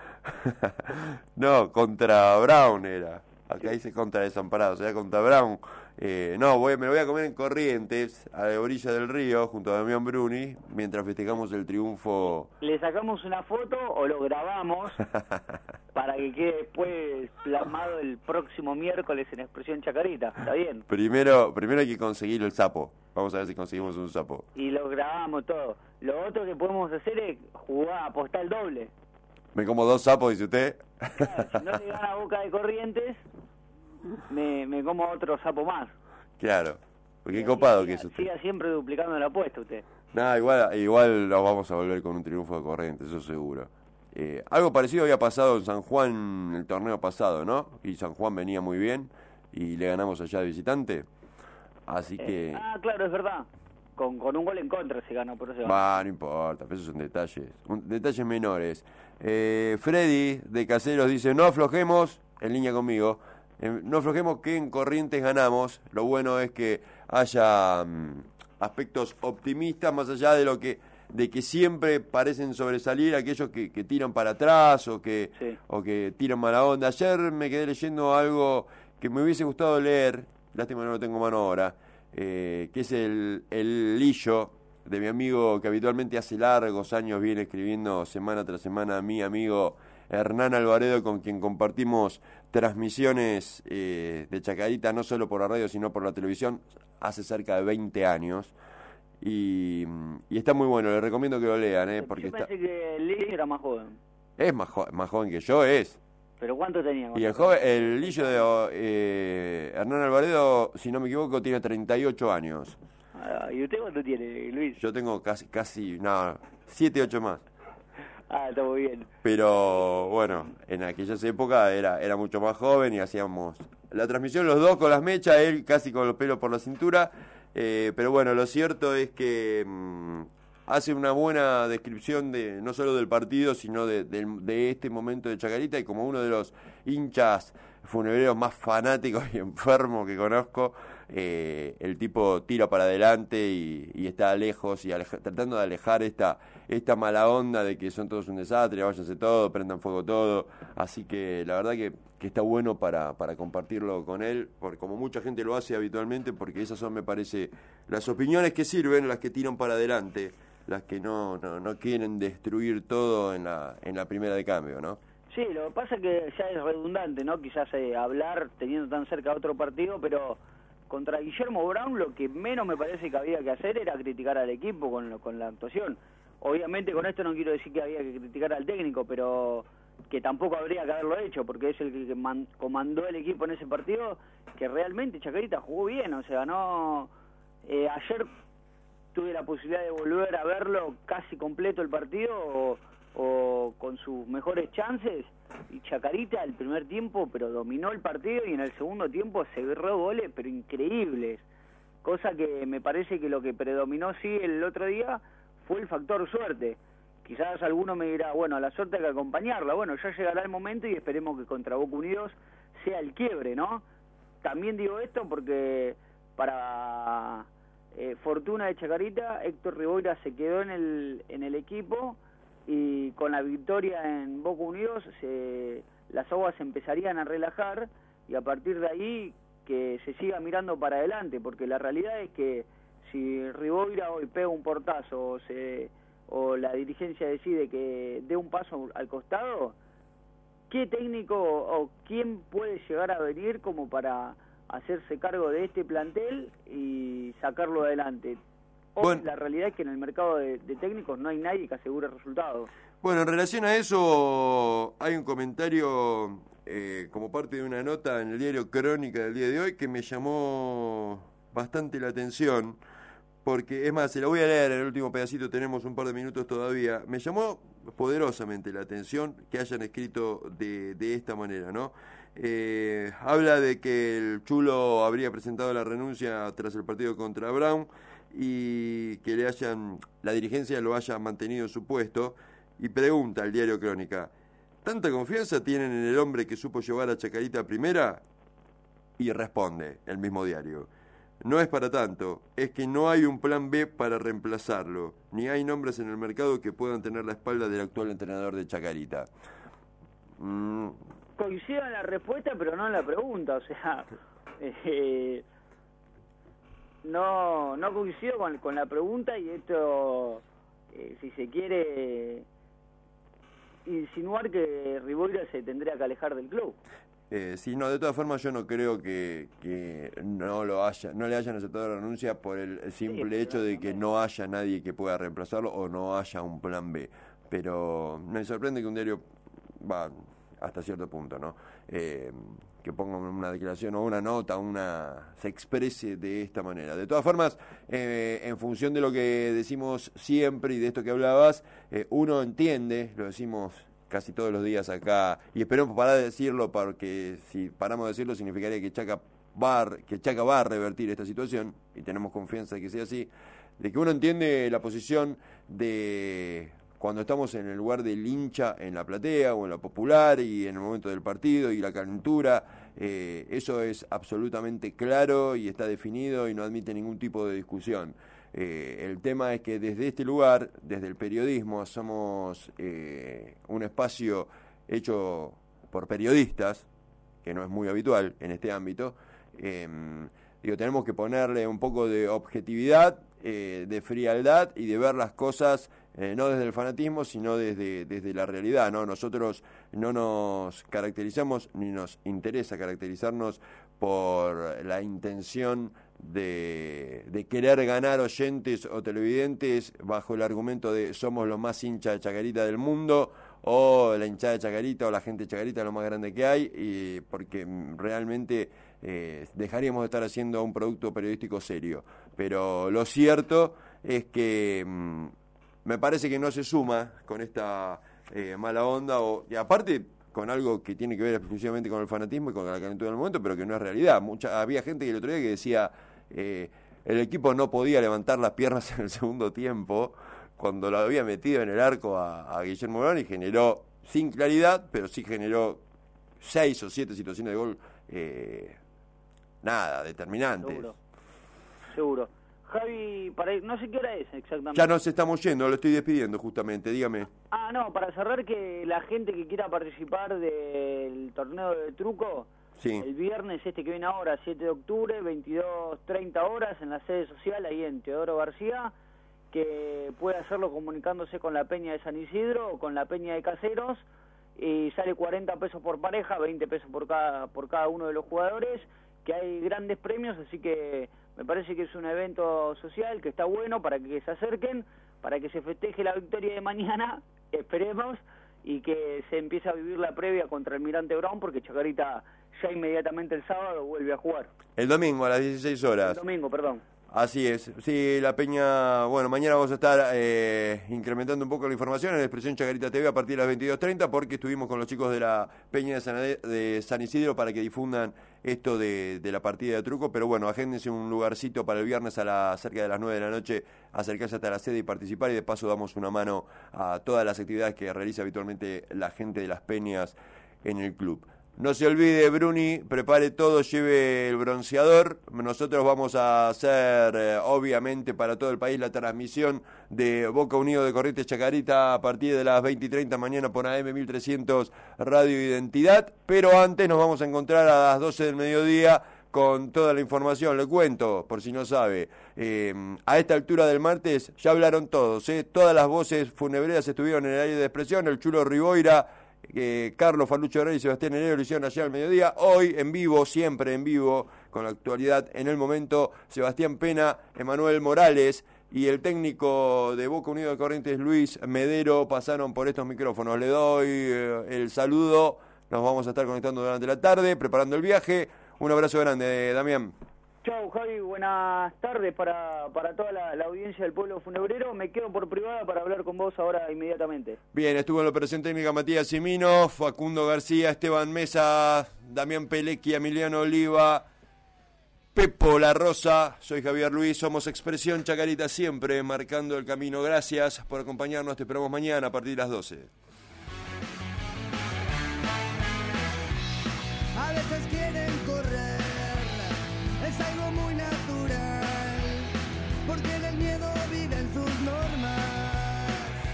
contra Brown era. Acá dice contra Desamparados, o sea, contra Brown. Me lo voy a comer en Corrientes, a la orilla del río, junto a Damián Bruni, mientras festejamos el triunfo.
Le sacamos una foto o lo grabamos para que quede después plasmado el próximo miércoles en Expresión Chacarita, ¿está bien?
Primero hay que conseguir el sapo. Vamos a ver si conseguimos un sapo.
Y lo grabamos todo. Lo otro que podemos hacer es apostar el doble.
Me como 2 sapos, dice usted.
Claro, si no le gana Boca de Corrientes, me como otro sapo más.
Claro, porque qué copado que es usted.
Siga siempre duplicando la apuesta usted.
Igual nos vamos a volver con un triunfo de Corrientes, eso seguro. Algo parecido había pasado en San Juan el torneo pasado, ¿no? Y San Juan venía muy bien y le ganamos allá de visitante. Así que...
claro, es verdad. Con un gol en contra se ganó, por eso.
No importa, esos son detalles menores. Freddy de Caseros dice, no aflojemos, en línea conmigo, no aflojemos que en Corrientes ganamos. Lo bueno es que haya aspectos optimistas, más allá de que siempre parecen sobresalir aquellos que tiran para atrás o que tiran mala onda. Ayer me quedé leyendo algo que me hubiese gustado leer, lástima que no lo tengo a mano ahora, que es el Lillo de mi amigo que habitualmente hace largos años viene escribiendo semana tras semana, mi amigo Hernán Alvaredo, con quien compartimos transmisiones de Chacarita, no solo por la radio sino por la televisión, hace cerca de 20 años. Y está muy bueno, le recomiendo que lo lean, porque
yo pensé que el Lillo era más joven.
Es más joven que yo, es.
¿Pero cuánto tenía?
Y el Lillo de Hernán Alvaredo, si no me equivoco, tiene 38 años.
¿Y usted cuánto tiene, Luis?
Yo tengo casi 7, 8 más.
Está muy bien.
Pero bueno, en aquellas épocas era mucho más joven y hacíamos la transmisión los dos con las mechas, él casi con los pelos por la cintura. Pero bueno, lo cierto es que hace una buena descripción no solo del partido, sino de este momento de Chacarita, y como uno de los hinchas funebreros más fanáticos y enfermos que conozco, el tipo tira para adelante y está lejos y tratando de alejar esta mala onda de que son todos un desastre, váyanse todo, prendan fuego todo. Así que la verdad que está bueno para compartirlo con él, porque como mucha gente lo hace habitualmente, porque esas son, me parece, las opiniones que sirven, las que tiran para adelante, las que no quieren destruir todo en la primera de cambio, ¿no?
Sí, lo que pasa es que ya es redundante, ¿no? Quizás hablar teniendo tan cerca otro partido, pero contra Guillermo Brown lo que menos me parece que había que hacer era criticar al equipo con la actuación. Obviamente con esto no quiero decir que había que criticar al técnico, pero que tampoco habría que haberlo hecho, porque es el que comandó el equipo en ese partido, que realmente Chacarita jugó bien, o sea, no... ayer tuve la posibilidad de volver a verlo casi completo el partido, o con sus mejores chances, y Chacarita el primer tiempo pero dominó el partido, y en el segundo tiempo se agarró goles pero increíbles, cosa que me parece que lo que predominó el otro día fue el factor suerte. Quizás alguno me dirá, bueno, la suerte hay que acompañarla. Bueno, ya llegará el momento y esperemos que contra Boca Unidos sea el quiebre, ¿no? también digo esto porque para fortuna de Chacarita, Héctor Riboira se quedó en el equipo y con la victoria en Boca Unidos las aguas se empezarían a relajar y a partir de ahí que se siga mirando para adelante, porque la realidad es que si Riboira hoy pega un portazo o la dirigencia decide que dé un paso al costado, ¿qué técnico o quién puede llegar a venir como para hacerse cargo de este plantel y sacarlo adelante? Hoy la realidad es que en el mercado de técnicos no hay nadie que asegure resultados.
Bueno, en relación a eso hay un comentario como parte de una nota en el diario Crónica del día de hoy que me llamó bastante la atención, porque es más, se la voy a leer en el último pedacito, tenemos un par de minutos todavía. Me llamó poderosamente la atención que hayan escrito de esta manera, ¿no? Habla de que el Chulo habría presentado la renuncia tras el partido contra Brown y que la dirigencia lo haya mantenido en su puesto, y pregunta al diario Crónica: ¿tanta confianza tienen en el hombre que supo llevar a Chacarita a primera? Y responde el mismo diario: no es para tanto, es que no hay un plan B para reemplazarlo, ni hay nombres en el mercado que puedan tener la espalda del actual entrenador de Chacarita.
Coincido en la respuesta, pero no en la pregunta, o sea, no coincido con la pregunta, y esto, si se quiere insinuar que Riboira se tendría que alejar del club.
Sí, no, de todas formas yo no creo que no le hayan aceptado la renuncia por el simple hecho de que no haya nadie que pueda reemplazarlo o no haya un plan B. Pero me sorprende que un diario va hasta cierto punto, ¿no? Que ponga una declaración o una nota, se exprese de esta manera. De todas formas, en función de lo que decimos siempre y de esto que hablabas, uno entiende, lo decimos casi todos los días acá, y esperemos parar de decirlo, porque si paramos de decirlo significaría que Chaca va a revertir esta situación, y tenemos confianza de que sea así, de que uno entiende la posición de cuando estamos en el lugar del hincha en la platea o en la popular y en el momento del partido y la calentura. Eso es absolutamente claro y está definido y no admite ningún tipo de discusión. El tema es que desde este lugar, desde el periodismo, somos un espacio hecho por periodistas, que no es muy habitual en este ámbito. Tenemos que ponerle un poco de objetividad, de frialdad y de ver las cosas no desde el fanatismo, sino desde la realidad, ¿no? Nosotros no nos caracterizamos ni nos interesa caracterizarnos por la intención de querer ganar oyentes o televidentes bajo el argumento de somos los más hinchas de Chacarita del mundo, o la hinchada de Chacarita o la gente de Chacarita es lo más grande que hay, y porque realmente dejaríamos de estar haciendo un producto periodístico serio. Pero lo cierto es que me parece que no se suma con esta mala onda, y aparte con algo que tiene que ver exclusivamente con el fanatismo y con la calentura del momento, pero que no es realidad. Había gente que el otro día que decía el equipo no podía levantar las piernas en el segundo tiempo cuando lo había metido en el arco a Guillermo Brown, y generó, sin claridad, pero sí generó 6 o 7 situaciones de gol determinantes.
Seguro. Javi, no sé qué hora es exactamente.
Ya nos estamos yendo, lo estoy despidiendo justamente, dígame.
No, para cerrar, que la gente que quiera participar del torneo de truco,
sí,
el viernes que viene ahora, 7 de octubre, 22:30 horas, en la sede social, ahí en Teodoro García, que puede hacerlo comunicándose con la Peña de San Isidro o con la Peña de Caseros, y sale 40 pesos por pareja, 20 pesos por cada uno de los jugadores, que hay grandes premios, así que me parece que es un evento social que está bueno para que se acerquen, para que se festeje la victoria de mañana, esperemos, y que se empiece a vivir la previa contra el Almirante Brown, porque Chacarita ya inmediatamente el sábado vuelve a jugar.
El domingo a las 16 horas.
El domingo, perdón.
Así es. Sí, la Peña, mañana vamos a estar incrementando un poco la información en Expresión Chacarita TV a partir de las 22:30, porque estuvimos con los chicos de la Peña de San Isidro para que difundan esto de la partida de truco. Pero bueno, agéndense un lugarcito para el viernes cerca de las 9 de la noche, acercarse hasta la sede y participar, y de paso damos una mano a todas las actividades que realiza habitualmente la gente de las peñas en el club. No se olvide, Bruni, prepare todo, lleve el bronceador. Nosotros vamos a hacer, obviamente, para todo el país la transmisión de Boca Unido de Corrientes Chacarita a partir de las 20:30 mañana por AM 1300 Radio Identidad. Pero antes nos vamos a encontrar a las 12 del mediodía con toda la información. Le cuento, por si no sabe, a esta altura del martes ya hablaron todos, todas las voces funebreras estuvieron en el área de expresión. El Chulo Riboira, Carlos Falucho Rey y Sebastián Heredo lo hicieron ayer al mediodía. Hoy en vivo, siempre en vivo, con la actualidad en el momento, Sebastián Pena, Emanuel Morales y el técnico de Boca Unido de Corrientes, Luis Medero, pasaron por estos micrófonos. Le doy el saludo. Nos vamos a estar conectando durante la tarde, preparando el viaje. Un abrazo grande, Damián.
Chau, Javi, buenas tardes para toda la audiencia del pueblo funebrero. Me quedo por privada para hablar con vos ahora inmediatamente.
Bien, estuvo en la operación técnica Matías Simino, Facundo García, Esteban Mesa, Damián Pelecchi, Emiliano Oliva, Pepo La Rosa. Soy Javier Luis, somos Expresión Chacarita, siempre marcando el camino. Gracias por acompañarnos, te esperamos mañana a partir de las 12.
A veces quieren correr, es algo muy natural, porque en el miedo viven sus normas.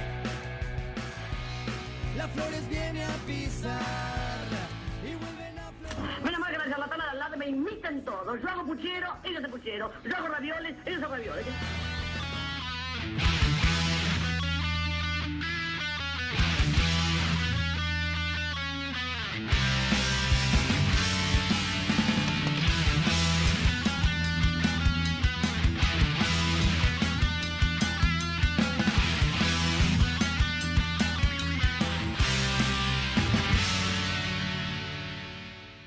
Las flores vienen a pisar y vuelven a florecer.
Menos mal que la charlatana de al lado me imitan todos. Yo hago puchero, ellos hacen puchero. Yo hago ravioles, ellos hacen ravioles.